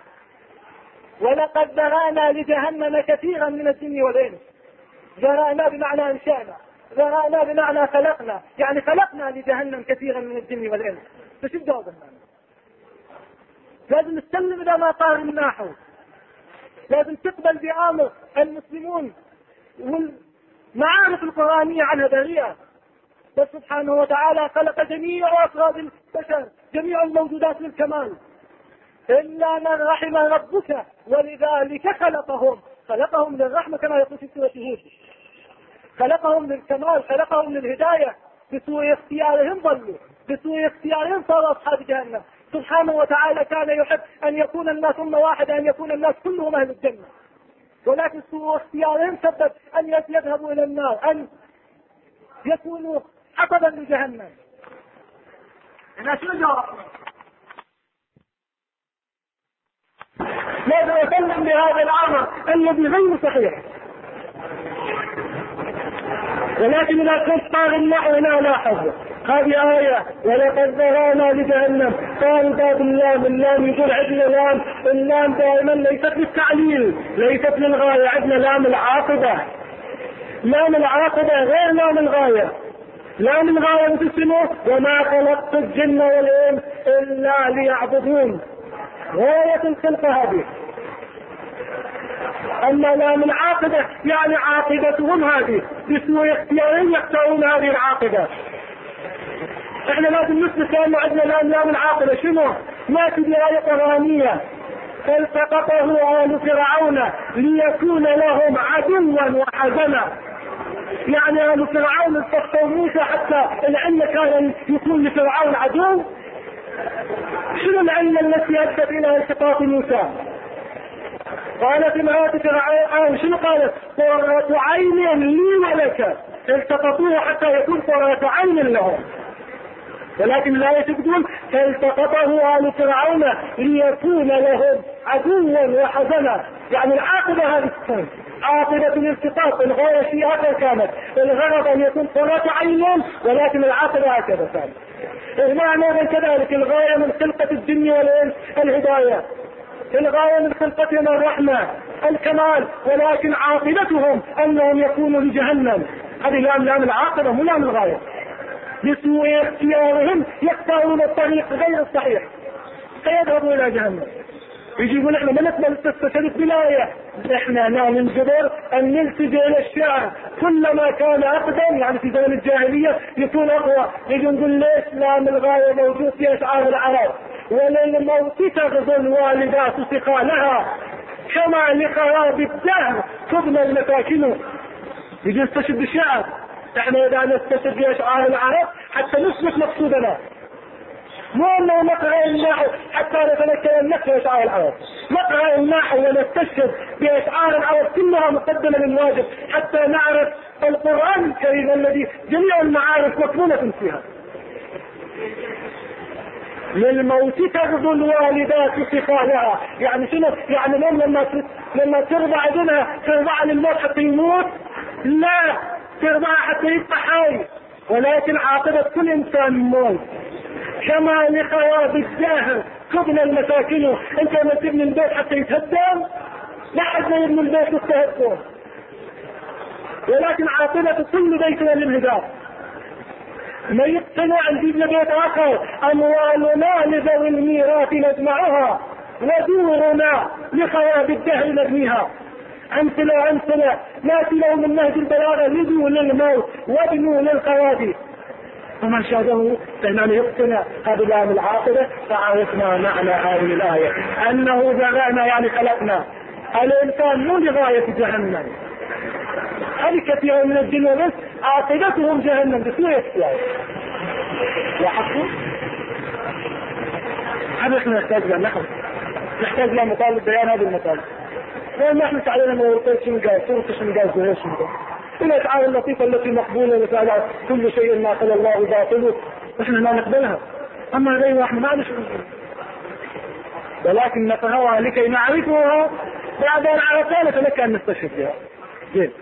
ولقد ذرأنا لجهنم كثيرا من الجن والإنس. ذرأنا بمعنى انشأنا، ذرأنا بمعنى خلقنا، يعني خلقنا لجهنم كثيرا من الجن والإنس. فشو الجواب هنا؟ لازم نستلم إذا ما قال النحو، لازم تقبل بأمر المسلمون والمعارف القرآنية عنها بريئة. فسبحانه وتعالى خلق جميع أفراد البشر، جميع الموجودات للكمال إلا من رحم ربك ولذلك خلقهم للرحمة كما يقول في سورة هود، خلقهم للكمال، خلقهم للهداية. بسوء اختيارهم ضلوا، بسوء اختيارهم صاروا أصحاب جهنم. سبحانه وتعالى كان يحب أن يكون الناس أمة واحدة، أن يكون الناس كلهم أهل الجنة، ولكن سوء اختيارهم سبب أن يذهبوا إلى النار، أن يكونوا حطبا لجهنم. أنا شو جواب؟ لازم أسلم بهذا الأمر الذي غير صحيح. ولكن إذا كنت قال النحو لا لاحظ هذه آية ولقد ذرأنا لجهنم، قال باب اللام يقول عندنا لام، اللام دائما ليست للتعليل، ليست للغاية، عندنا لام العاقبة. لام العاقبة غير لام الغاية. لام الغاية تسمى وما خلقت الجن والإنس إلا ليعبدون. غاية الخلقة هذه. أما لام العاقبة يعني عاقبتهم هذه بسوء اختيارهم يختارون هذه العاقبة. احنا لازم نثبت لأنه عندنا لام العاقبة شنو؟ ما تجي آية قرآنية فالتقطه آل فرعون ليكون لهم عدوا وحزنا. يعني آل فرعون التقطوا موسى حتى العلة كان يكون لفرعون عدو. شنو العلة التي أدت إلى التقاط موسى؟ قالت امرأة فرعون شنو قالت؟ قرة عين لي ولك. التقطوه حتى يكون قرة عين لهم. ولكن لا يقولون فالتقطه آل فرعون ليكون لهم عدوا وحزنا. يعني العاقبة هذه السنة عاقبة الالتقاط. الغاية في آخر كانت الغرض أن يكون قرة عين، ولكن العاقبة هكذا كانت. المعنى كذلك الغاية من خلقة الجن والإنس الهداية، الغاية من خلقتهم الرحمة الكمال، ولكن عاقبتهم أنهم يكونوا لجهنم. هذه لام العاقبة مو لام الغاية. بسوء اختيارهم يختارون الطريق غير الصحيح فيذهبوا إلى جهنم. يجيبون احنا ما نقبل التسلسل بلاية، احنا ننجبر ان نلتجئ الى الشعر كلما كان اقدم. يعني في زمن الجاهلية يكون اقوى. يجي نقول ليش لام الغاية موجود في اشعار العرب؟ وللموت تغزو الوالدات ثقالها كما لخراب الدهر تبنى المساكن. يجي نستشهد بالشعر. احنا اذا نستشهد باشعار العرب حتى نثبت مقصودنا، مو انه نقرأ النحو حتى نتذكر النحو واشعار العرب. نقرأ النحو ونستشهد باشعار العرب كلها مقدمة للواجب حتى نعرف القرآن الكريم الذي جميع المعارف مكنونة فيها. للموت تغزو الوالدات ثقالها. يعني شنو؟ يعني لما ترضع ابنها ترضع للموت حتى يموت؟ لا، ترضع حتى يبقى حي. ولكن عاقبة كل انسان موت. كما لخراب الدهر تبنى المساكن. انت لما تبني البيت حتى يتهدم، لا حد ما يبني البيت يتهدم. ولكن عاقبة كل بيتنا للهداية. ما يقتنع نجيب بيت اخر. اموالنا لذوي الميراث نجمعها ودورنا لخراب الدهر نبنيها. امثله ناتي لهم من نهج البلاغه لدوا للموت وابنوا للخراب. ومن شاهده فإننا يقتنع هذه لام العاقبة. فعرفنا معنى هذه الآية أنه ذرأنا يعني خلقنا الإنسان مو لغاية جهنم. هذه كثير من الجن والإنس عاقبتهم جهنم بسوء اختيار. لاحظتوا؟ هذا احنا نحتاج له نحن نحتاج له مطالب بيان هذه المطالب. لأن احنا تعلمنا من القيد شنو قال صورة شنو قال زهير شنو قال الأشعار اللطيفة التي مقبولة وتعالى كل شيء ما قال الله باطله احنا لا نقبلها. أما غيره احنا ما نشعر، ولكن نفهمها لكي نعرفها بعد أن عرفنا فلك أن نستشهد بها. جيد.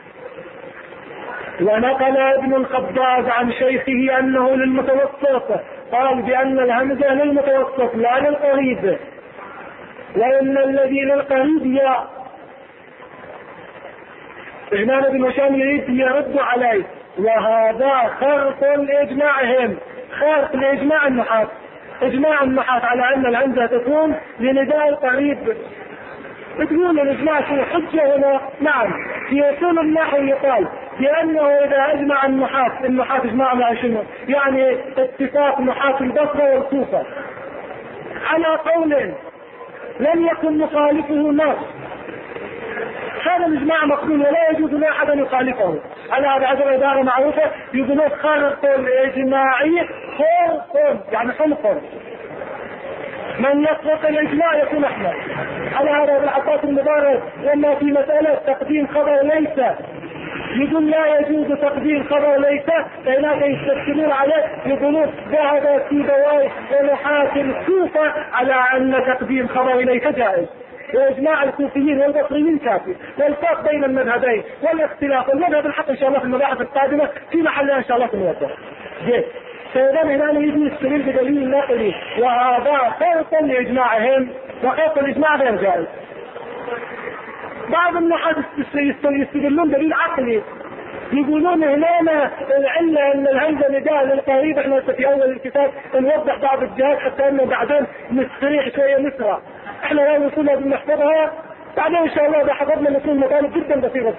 ونقل ابن الخباز عن شيخه أنه للمتوسط، قال بأن الهمزة للمتوسط لا للقريب، وإن الذي للقريب يا إمام ابن هشام يريد يرد عليه. وهذا خرق لإجماعهم، خرق لإجماع النحاة. إجماع النحاة على أن الهمزة تكون لنداء القريب. تقول الإجماع شو حجة هنا؟ نعم، في أصول النحو يقال بأنه إذا أجمع النحاة إجماع مع شنو؟ يعني اتفاق نحاة البصرة والكوفة على قول لم يكن مخالفه نص، هذا الإجماع مقبول ولا يجوز لأحد أن يخالفه. على هذا عبارة معروفة يقولون خرق الإجماعي خرق يعني خلق، من يخرق الإجماع يكون أحمد. على هذا ابن عباس المبارك لما في مسألة تقديم خبر ليس يقول لا يجوز تقديم خبر ليس، فهناك يستدلون عليه يقولون ذهب سيبويه ونحاة الكوفة على أن تقديم خبر ليس جائز، وإجماع الكوفيين والبصريين كافي. والفرق بين المذهبين والاختلاف والمذهب الحق إن شاء الله في المباحث القادمة في محلها إن شاء الله سنوضح. جيد. فإذا هنا يجب يستدل بدليل نقلي، وهذا فرق لإجماعهم، وخلق الإجماع غير جائز. بعض النحاة يستدلون دليل عقلي يقولون هنا العلة ان الهمزة نداء للقريب. احنا في اول الكتاب نوضح بعض الجهات حتى انه بعدين نستريح شوية نسرع. احنا لا نصولها بنحفظها بعدين ان شاء الله اذا حفظنا نكون مطالب جدا بسيطة.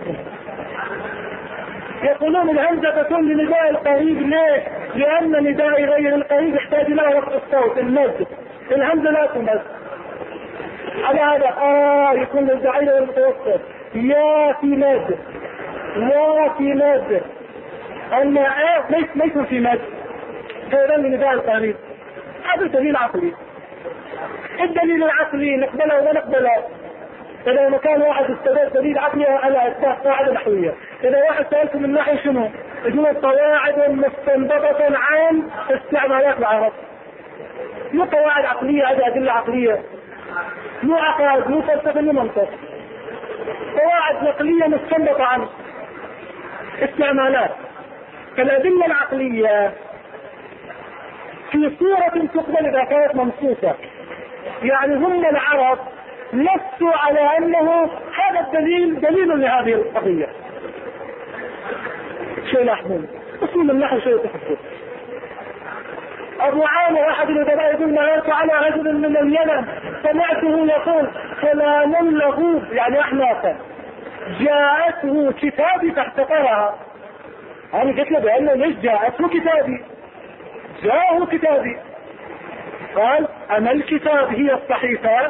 يقولون الهمزة تكون لنداء القريب. ليه؟ لان نداء غير القريب يحتاج الى رفع الصوت المد. الهمزة لا تمد. على هذا يكون للضعيف والمتوسط. يا في مد، لا في مد. اما ما يكون في مد هذا لنداء القريب. هذا دليل عقلي. الدليل العقلي نقبله ولا نقبله؟ إذا ما كان واحد استدل دليل عقلي على إثبات قاعدة نحوية. إذا واحد سألكم من ناحية شنو؟ يقول قواعد مستنبطة عن استعمالات العرب. مو قواعد عقلية، هذه أدلة عقلية، مو عقائد، مو فلسفة، مو منطق. قواعد نقلية مستنبطة عن استعمالات. فالأدلة العقلية في صورة تقبل إذا كانت منصوصة. يعني هم العرب نصوا على أنه هذا الدليل دليل لهذه القضية. شيء لاحظون أصول النحو شيء تفكر. أبو عامر أحد الأدباء يقول مررت على رجل من اليمن سمعته يقول كلام له يعني أحنافا جاءته كتابي فاحتقرها. أنا قلت له بأنه ليش جاءته كتابي؟ جاءه كتابي. قال أما الكتاب هي الصحيفة؟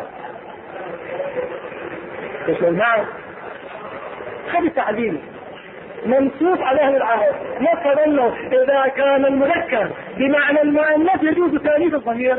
يقول نعم. خذ تعليل منصوص على أهل العرب. نفهم أنه إذا كان المذكر بمعنى المؤنث يجوز تأنيث الضمير.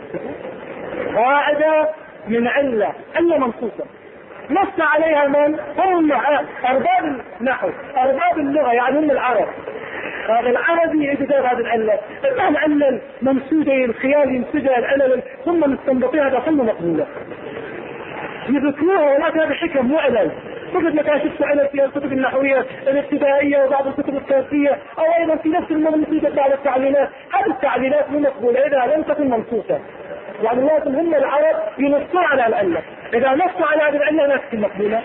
قاعدة من علة منصوصة نص عليها من هم أرباب النحو أرباب اللغة، يعني هم العرب. هذا العربي يجدر هذه العلة. العلة الممسودة الخيال ينسجها العلل ثم مستنبطيها هذا كله مقبولة يذكروها، ولكن هذا حكم مو علل. فقد لك شفت علل في الكتب النحوية الابتدائية وبعض الكتب الثالثية أو أيضا في نفس المنصوصة بعض التعليلات. هذه التعليلات مو مقبولة إذا لم تكن منصوصة. يعني لازم هم العرب ينصوا على العلة. إذا نصوا على هذه العلة لا تكون مقبولة.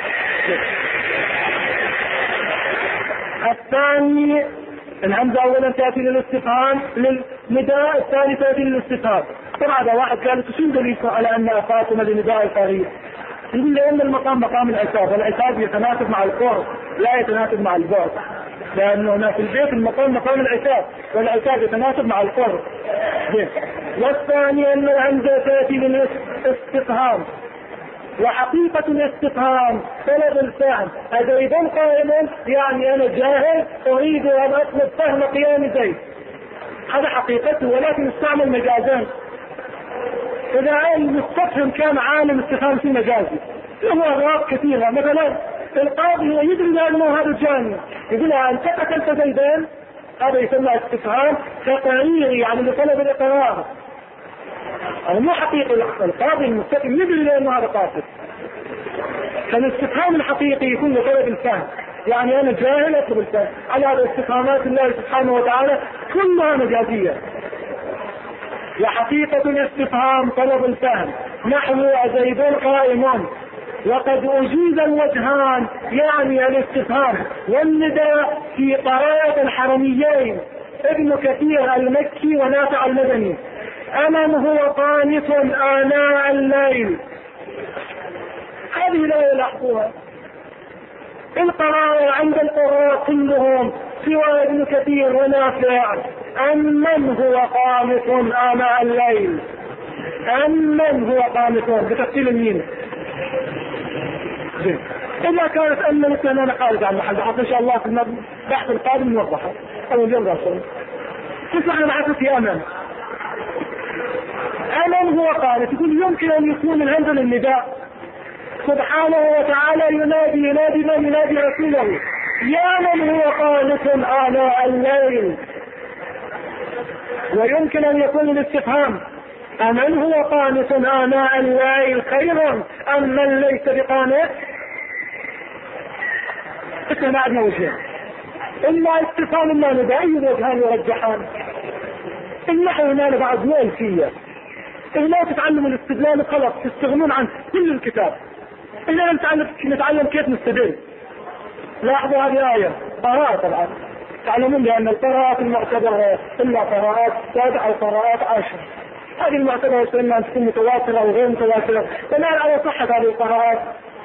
الثاني الهمزة أولا تأتي للاستفهام للنداء، الثاني تأتي للاستفهام. طبعا هذا واحد قال شو دليل على أن فاطمة لنداء القريب؟ يقول لأن المقام مقام العتاب، والعتاب يتناسب مع القرب لا يتناسب مع البعد، لأنه هنا في البيت المقام مقام العتاب والعتاب يتناسب مع القرب. والثاني أن الهمزة تأتي للاستفهام، وحقيقة الاستفهام طلب الفهم. أزيد قائم يعني أنا جاهل أريد أن أطلب فهم قيام زيد، هذا حقيقته، ولكن استعمل مجازان. إذا المستفهم كان عالم استفهام في مجازي له أغراض كثيرة. مثلا القاضي يدري أنه هذا الجاني يقول أنت قتلت زيدان، هذا يسمى استفهام تقريري يعني لطلب الإقرار. مو حقيقي. القاضي المستفهم يدري لأنه هذا قاتل. فالاستفهام الحقيقي يكون لطلب الفهم، يعني أنا جاهل أطلب الفهم. على هذا استفهامات الله سبحانه وتعالى كلها مجازية. وحقيقة الاستفهام طلب الفهم، نحو أزيد قائم. وقد أجيز الوجهان يعني الاستفهام والنداء في قراءة الحرميين ابن كثير المكي ونافع المدني. أمن هو قانت آناء الليل. هذه لا يلاحظوها القراءة عند القراء كلهم سوى ابن كثير ونافع. أمن هو قانت آناء الليل، أمن هو قانت بتفصيل الميم. إذا كانت أمن مثل أنا خارج عن محل إن شاء الله في البحث القادم نوضحها أو اليوم راسل. تسمعنا معك في أمن. أمن هو قانت يقول يمكن أن يكون الهمزة للنداء سبحانه وتعالى ينادي من ينادي رسوله يا من هو قانت آناء الليل. ويمكن أن يكون الاستفهام أمن هو قانت آناء الليل خير أم من ليس بقانت. إحنا عندنا وجهين، إما استفهام إما نداء، وجهان يرجحان. النحو هنا بعد مو ألفية. إذا تتعلموا الاستدلال خلاص تستغنون عن كل الكتاب. إذا نتعلم كيف نستدل. لاحظوا هذه آية القراءة طبعا تعلمون بأن القراءات المعتبرة إلا قراءات 7 أو قراءات 10. هذه المعتبرة إما أن تكون متواترة أو غير متواترة، بناء على صحة هذه القراءات.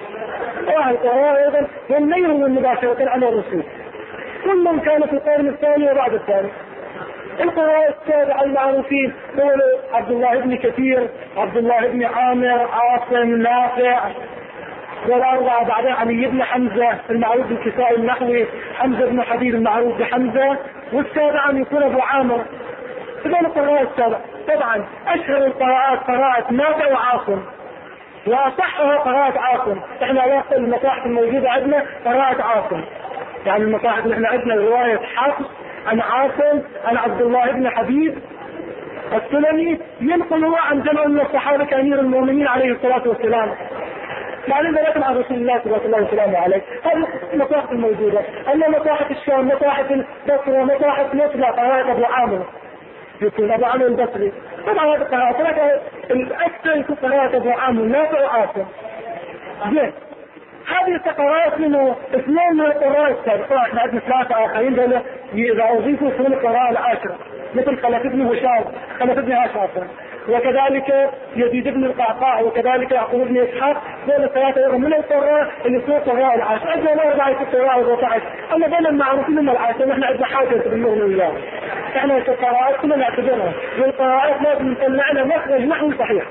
القراءة أيضا هم يروون مباشرة عن الرسول، كلهم كانوا في القرن الثاني وبعد الثاني. القراء 7 المعروفين هو عبد الله بن كثير، عبد الله بن عامر، عاصم، نافع، والأربعة بعدها علي بن حمزة المعروف بالكسائي النحوي، حمزة بن حبيب المعروف بحمزة، والسابع أن يكون أبو عامر. إذا القراء 7. طبعا أشهر القراءات قراءة نافع وعاصم، وأصحها قراءة عاصم. احنا وقت المصاحف الموجودة عندنا قراءة عاصم، يعني المصاحف اللي احنا عندنا رواية حفص عن عاصم عن عبد الله بن حبيب السلمي، ينقل هو عن جمع من الصحابة كأمير المؤمنين عليه الصلاة والسلام، يعني ذلك عن رسول الله صلى الله عليه وسلم عليه. هذه المصاحف الموجودة. أما مصاحف الشام، مصاحف البصرة، مصاحف نصر قراءة أبو عامر، يكون أبو عامر البصري. طبعا هذه القراءة الأكثر يكون قراءة أبو عامر نافع وعاصم. زين، هذه القراءات منه 2 من القراءات السابقة. احنا عندنا 3 آخرين دول إذا أضيفوا يكون القراءة 10، مثل خلف بن هشام، خلف بن هاشم، وكذلك يزيد بن القعقاع، وكذلك يعقوب بن إسحاق. دول 3 من القراء اللي يكون القراء 10. عندنا 4 القراء 14. أما دول المعروفين من 10 نحن عندنا حاجة بالنور وياه. احنا القراءات كلنا نعتبرها، والقراءات لازم نطلع لها مخرج نحوي صحيح.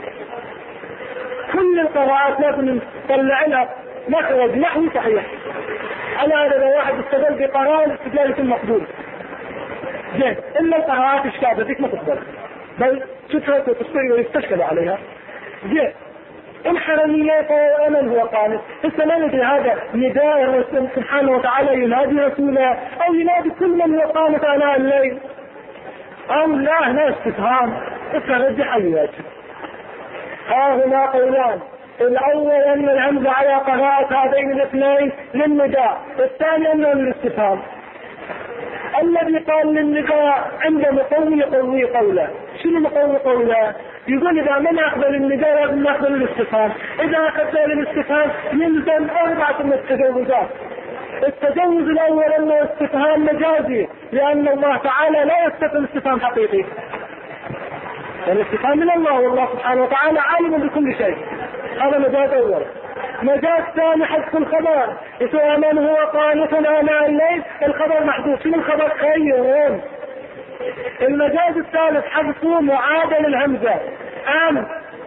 كل القراءات لازم نطلع لها مخرج نحوي صحيح. على هذا واحد استدل بقراءة الاستدلال يكون مقبول. زين، إلا القراءات الشاذة ذيك ما تقبل، بل تترك وتستوي ويستشكل عليها. زين، الحرمية من هو قانت؟ هسه ما ندري هذا نداء الرسول سبحانه وتعالى ينادي رسوله، أو ينادي كل من هو قانت آناء الليل، أو لا هنا استفهام. اترجح أي وجه. هنا قولان: الأول أن الهمزة على قراءة هذين الاثنين للنداء، الثاني أنه للاستفهام. الذي قال للنداء عند مقوي يقوي قوله. شنو مقوي قوله؟ يقول إذا ما نقبل النداء لازم نقبل الاستفهام. إذا أخذنا الاستفهام يلزم 4 من التجاوزات. التجاوز الأول أنه استفهام مجازي، لأن الله تعالى لا يستفهم استفهام حقيقي، الاستفهام من الله، والله سبحانه وتعالى عالم بكل شيء. هذا مجاز أول. مجاز ثاني حذف الخبر، يسوى من هو قانت آناء الليل، الخبر محذوف. شنو الخبر؟ خير. المجاز الثالث حذف معادل الهمزة، أم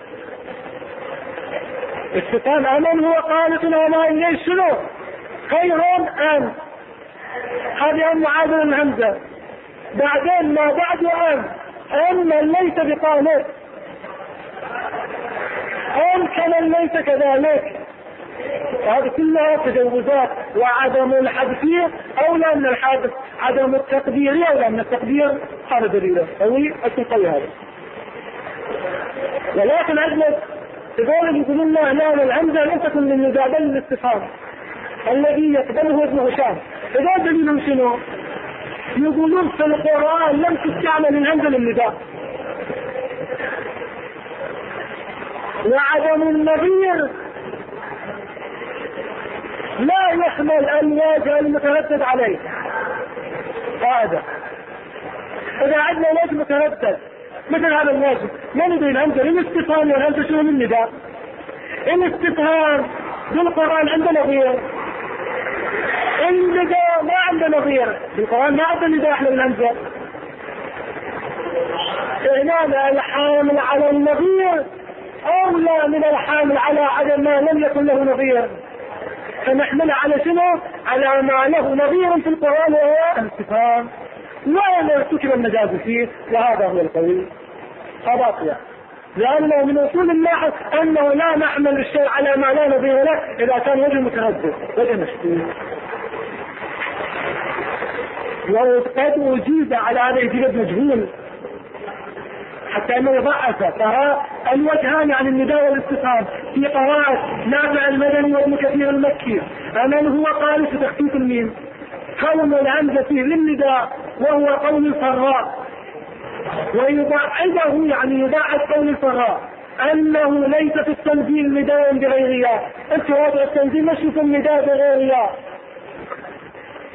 استفهام أمن هو قانت آناء الليل شنو؟ خير أم، هذه أم معادل الهمزة. بعدين ما بعد أم ليس بقانت، أم كمن ليس كذلك. هذه كلها تجاوزات. وعدم الحذفية أولى من الحذف، عدم التقدير أولى من التقدير. هذا دليله قوي القوي هذا. ولكن أجلس تقول يقولون لنا هنا الهمزة لم تكن من نداء بل الاستفهام الذي يقدمه ابن هشام. إذا دليلهم شنو؟ يقولون في القرآن لم تستعمل الهمزة للنداء. وعدم النظير لا يحمل الوجه المتردد عليه. هذا إذا عندنا وجه متردد مثل هذا الوجه ما ندري الهمزة للاستفهام والهمزة شنو من النداء. الاستفهام بالقرآن عنده نظير، النداء ما عنده نظير. بالقرآن ما عنده نداء احنا الهمزة. هنا الحامل على النظير أولى من الحامل على عدم ما لم يكن له نظير، فنحمل على شنو؟ على ما له نظير في القرآن وهو الاستفهام، لا يرتكب المجاز فيه. وهذا هو القوي، هذا أطيع، لأنه من أصول النحو أنه لا نحمل الشيء على ما لا نظير له إذا كان وجه متردد وجه مشكوك. وقد أجيب على هذا إجابة مجهول حتى أنه ضعف. الوجهان عن النداء والاستفهام في قراءة نافع المدني وابن كثير المكي. أمن هو قال في تخفيف الميم، كون الهمزة فيه للنداء وهو قول الفراء، ويضعفه يعني يضعف قول الفراء أنه ليس في التنزيل نداء بغير ياء. انت وضع التنزيل مش في النداء بغير ياء،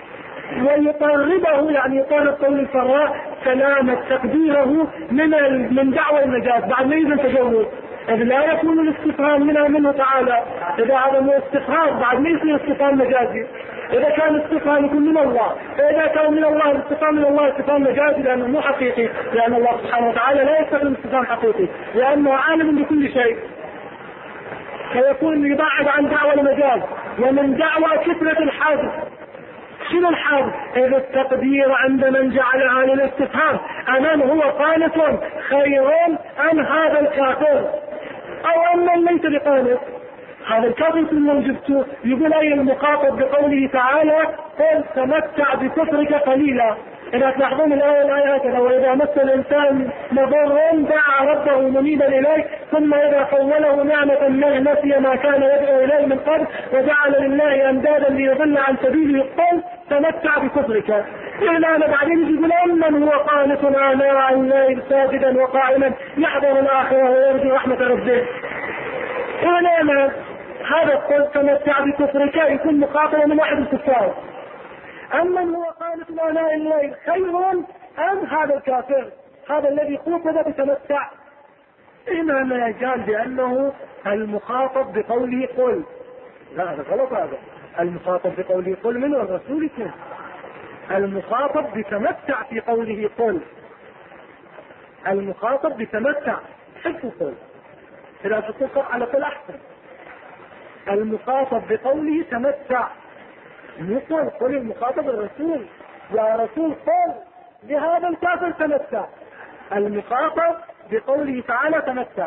ويقربه يعني يقرب قول الفراء سلامة تقديره من دعوى المجاز بعد ما يزن تجوز، إذ لا يكون الاستفهام منه تعالى. إذا هذا مو استفهام بعد ما يصير استفهام مجازي. إذا كان الاستفهام يكون من الله، فإذا كان من الله الاستفهام من الله استفهام مجازي لأنه مو حقيقي، لأن الله سبحانه وتعالى لا يستخدم استفهام حقيقي لأنه عالم بكل شيء، فيكون يبعد عن دعوى المجاز ومن دعوى كثرة الحادث. شنو الحادث؟ إذا التقدير عند من جعلها للاستفهام أمن هو قانت خير أم هذا الكافر أو أمن ليس بقانت. هذا الكافر كله جبته يقول أي المخاطب بقوله تعالى قل تمتع بكفرك قليلا. إذا تلاحظون الآيات وإذا مس الإنسان مضر دعا ربه منيبا إليه ثم إذا خوله نعمة نسي ما كان يدعو إليه من قبل وجعل لله أندادا ليضل عن سبيله قل تمتع بكفرك. إلا أنا بعدين يقول أمن هو قانت آناء الليل ساجدا وقائما يحضر الآخرة ويرجو رحمة ربه. إلا هذا قل تمتع بكفرك يكون مخاطبا من واحد الكفار. أما هو قانت آناء الليل خير أم هذا الكافر هذا الذي خوطب بتمتع. إنما يجال بأنه المخاطب بقوله قل، لا هذا غلط. هذا المخاطب بقوله قل من الرسول يكون المخاطب بتمتع في قوله قل. المخاطب بتمتع حفظ قل، إذا تتصل على قل أحسن. المخاطب بقوله تمتع يقول قل المخاطب الرسول يا رسول قل بهذا الكافر تمتع. المخاطب بقوله تعالى تمتع.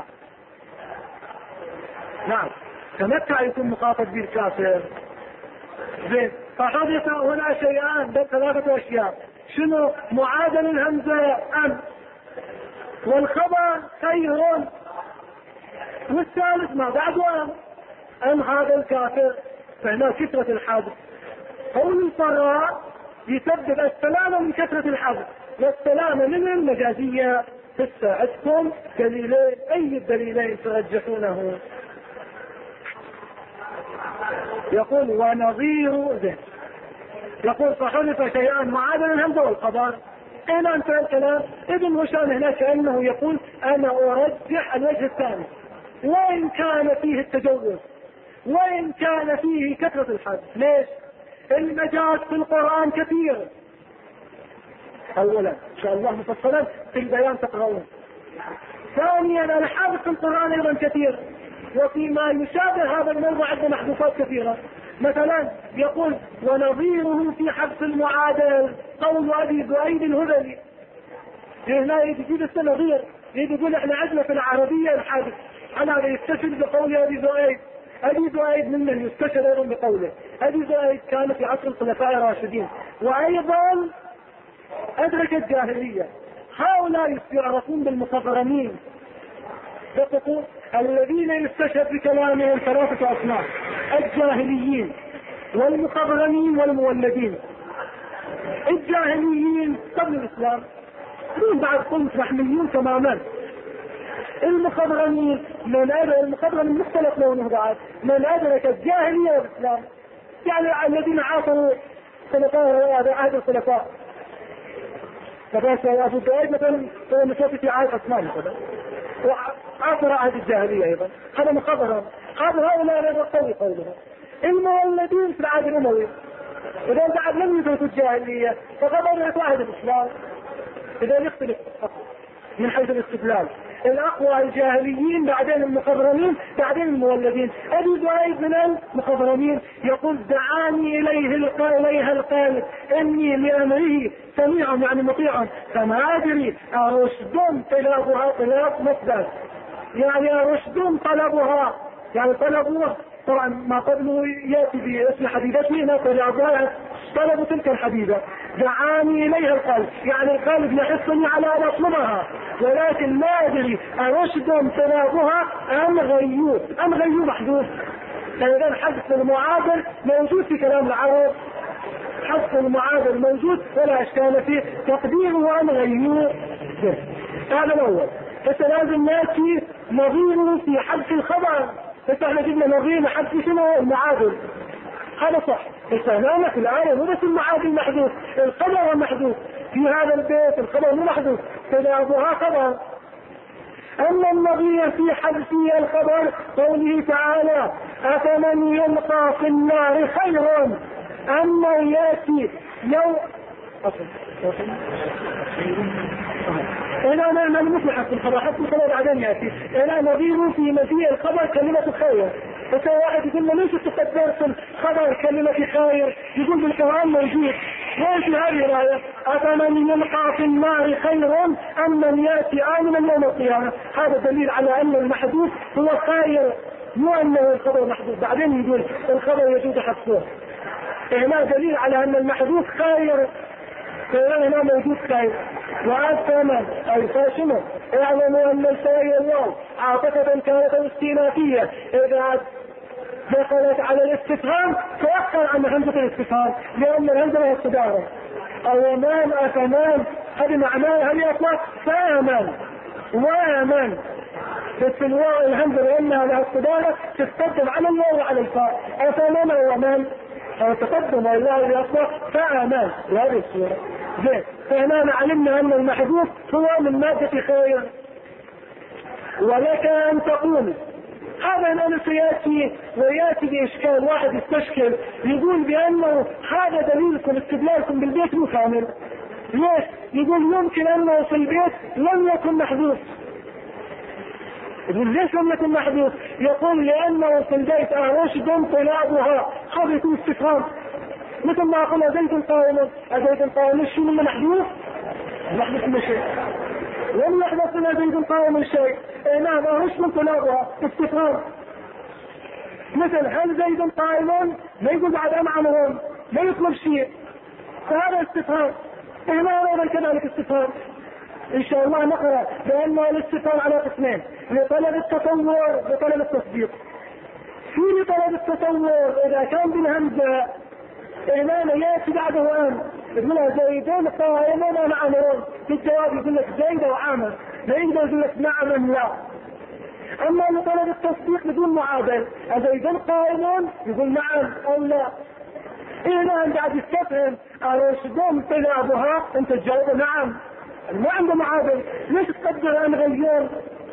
نعم تمتع يكون مخاطب بالكافر. زين فحدث هنا شيئان بل ثلاثة أشياء. شنو؟ معادل الهمزة أم والخبر خير والثالث ما بعده أم هذا الكافر. فهنا كثرة الحادث. قول الفراء يسبب السلامة من كثرة الحدث والسلامة من المجازية. تساعدكم دليلين، أي الدليلين ترجحونه؟ يقول ونظير ذلك. يقول فحذف شيئان معادل الهمزة والخبر. اين انت الكلام؟ ابن هشام هناك كأنه يقول انا ارجح الوجه الثاني وان كان فيه التجوز وان كان فيه كثرة الحدث. ليش؟ المجاز في القرآن كثير. اولا ان شاء الله مفصلا في البيان تقرؤون. ثانيا الحدث في القرآن ايضا كثير، وفيما يشابه هذا الموضوع عندنا محذوفات كثيرة. مثلا يقول ونظيره في حذف المعادل قول ابي زؤيد الهذلي. هنا يجيب النظير يقول احنا عندنا في العربية الحادث انا يستشهد بقول ابي زؤيد. ابي زؤيد من يستشهد ايضا بقوله. ابي زؤيد كان في عصر الخلفاء الراشدين وايضا ادرك الجاهلية. هؤلاء يعرفون بالمخضرمين دققوا الذين يستشهد بكلامهم ثلاثة أصناف: الجاهليين والمخضرمين والمولدين. الجاهليين قبل الإسلام من بعد قلت محميون تماما. المخضرمين المخضرمين مختلف لونه بعد من أدرك الجاهلية والإسلام، يعني الذين عاصروا خلفاء عهد الخلفاء. مثلا أبو زؤيد مثلا متوفي في عهد عثمان مثلا وعاصر عهد الجاهلية أيضا، هذا مخضرم. هذا هؤلاء أيضا قولهم. المولدين في العهد الأموي إذا بعد لم يدركوا الجاهلية فقد أدركوا عهد الإسلام. إذا يختلف من حيث الاستدلال. الأقوى الجاهليين بعدين المخضرمين بعدين المولدين. أبي زؤيد من المخضرمين يقول دعاني إليها القائل إني لأمره سميع يعني مطيع فما أدري أرشد طلبها طلب مصدر يعني أرشد طلبها يعني طلبوها. طبعا ما قبله يأتي باسم حبيبته هنا طلبوا تلك الحبيبة. دعاني إليها القلب يعني القلب يحثني على أن أطلبها ولكن ما أدري أرشد طلبها أم غيور. أم غيور محدود. فإذا حذف المعادل موجود في كلام العرب. حذف المعادل موجود ولا إشكال فيه. تقديره أم غيور هذا الأول. فلازم نأتي نظيره في حذف الخبر. فاحنا جبنا نظير حذف شنو المعادل. هذا صح. بس هنا في الآية مو بس المعادل محذوف، الخبر محذوف في هذا البيت، الخبر مو محذوف، تجاوبها خبر. أما النظير في حذف الخبر قوله تعالى أفمن يلقى في النار خير أم من يأتي يوم هنا نعمل مفلحة في الخبر، حتى الخبر بعدين يأتي. هنا نظير في مجيء الخبر كلمة خير. بس واحد يقول له ليش تقدر في الخبر كلمة خير؟ يقول بالقرآن موجود. ليش هذه الآية أفمن يلقى في النار خير أم من يأتي آمنا يوم القيامة؟ هذا دليل على أن المحدود هو خير، مو أنه الخبر محدود. بعدين يقول الخبر يجوز حذفه. هنا دليل على أن المحدود خير، هنا موجود خير. وأفمن أي فاشمه اعلموا أن الفاء الله عاطفة كانت استئنافية إذا دخلت على الاستفهام تؤخر عن همزة الاستفهام، لأن الهمزة هي الصدارة. أومان أفمان هذه معناها هل يطلق فآمن وآمن، بس الواو الهمزة لأنها لها الصدارة تتقدم على الواو وعلى الفاء. أفمان وآمان تقدم الله يطلق فآمن بهذه الصورة. زين، فهنا علمنا أن المحذوف هو من مادة خير. ولك أن تقول هذا الآن سيأتي ويأتي بإشكال واحد يستشكل يقول بأنه هذا دليلكم استدلالكم بالبيت مو كامل. ليش؟ يقول يمكن أنه في البيت لم يكن محذوف. يقول ليش لم يكن محذوف؟ يقول لأنه في البيت أرشد طلابها، هذا يكون استفهام. مثل ما أقول أزيد قائما، أزيد قائما شو من محذوف؟ محذوف من شيء، لم يحدث لنا زيد قائما شيء. نعم أرشد طلابها استفهام. مثل هل زيد قائما؟ ما يقول بعد أنعمهم، ما يطلب شيء، فهذا استفهام. هنا أيضا كذلك استفهام. إن شاء الله نقرأ بأن الاستفهام على قسمين: لطلب التصور وطلب التصديق. في لطلب التصور إذا كان بالهمزة إيمان يأتي بعده أن يقولها زيدون قائمون أم عامرون، في الجواب يقول لك زيد وعامر، لا يقدر يقول لك نعم أم لا. أما لطلب التصديق بدون معادل، أزيدون قائمون يقول نعم أو لا. إيمان بعد يستفهم أرشدون طلابها أنت تجاوب نعم، ما عنده معادل. ليش تقدر أن غير؟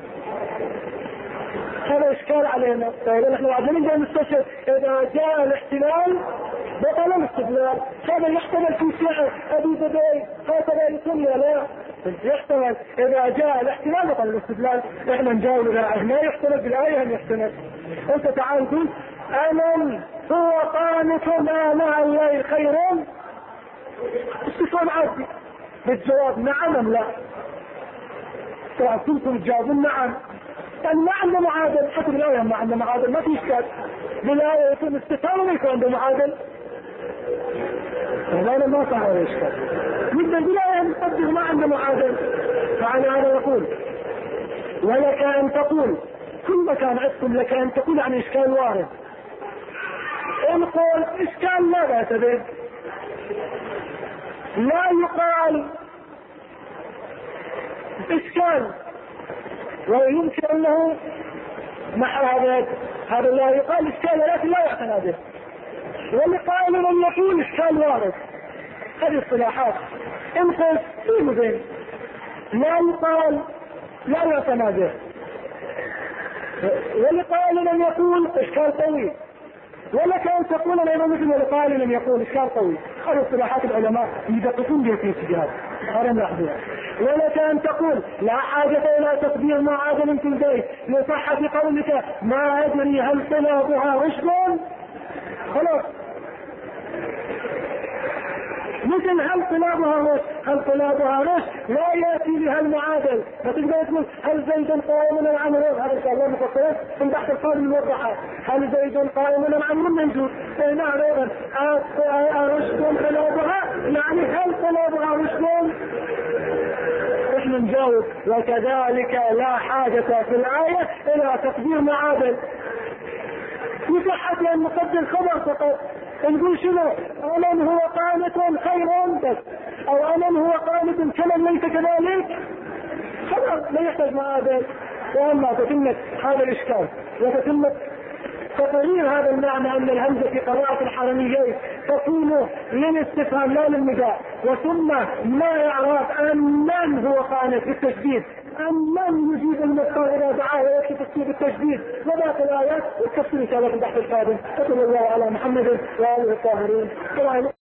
هذا إشكال علينا. طيب نحن عايزين نستشهد إذا جاء الاحتمال بطل الاستدلال. هذا يحتمل في شعر أبي بدي هكذا يكون لا يحتمل. إذا جاء الاحتمال بطل الاستدلال. إحنا نجاوب إذا ما يحتمل بالآية هم يحتمل. أنت تعال قل أمن هو قانت آناء الليل خير، استفهام عادي بالجواب نعم أم لا. كنتم تجاوبون نعم، يعني ما عنده معادل. حتى بالآية ما عنده معادل، ما في إشكال. بالآية يكون استفهام وما يكون عنده معادل، هذا ما صار إشكال. جدا بالآية نقدر ما عنده معادل. فعلى هذا يقول ولك أن تقول، كل مكان عندكم لك أن تقول عن إشكال وارد. إن قول إشكال لا بأس به، لا يقال إشكال ويمكن أنه هذا لا يقال إشكال ولكن لا يعتنى به. والقائل من يقول إشكال وارد، هذه الصلاحات انقص في مدين لا يقال لا يعتنى به. والقائل من يقول إشكال قوي، ولك أن تقول لنا مثل والقائل من يقول إشكال قوي. هذه الصلاحات العلماء يدققون بها في الاتجاه. ولك أن تقول لا حاجة إلى تقدير معادل في البيت لصحة قولك ما أدري هل طلابها رشد. خلاص، مثل هل طلابها رشد لا يأتي بها المعادل. فتقدر تقول هل زيد قائم من العمل، هذا إن شاء الله مفصلات في بحث القادم الموضحات. هل زيد قائم من العمل موجود؟ نعم أيضا رشد طلابها، يعني هل طلابها رشد؟ احنا نجاوب وكذلك لا حاجة في الآية إلى تقدير معادل. يصح أن نقدر خبر فقط، نقول شنو؟ أمن هو قانت خير بس، أو أمن هو قانت كمن ليس كذلك، خلاص لا يحتاج معادل. وأما تتمت هذا الإشكال وتتمت تقرير هذا المعنى أن الهمزة في قراءة الحرميين تكون للاستفهام لا للنداء. وثم ما إعراب أمن هو قانت بالتشديد، أمن يجيب المضطر إذا دعاه ويكفي تفسير التشديد. وباقي الآيات والتفسير إن شاء الله في البحث القادم. صلى الله على محمد وآله الطاهرين.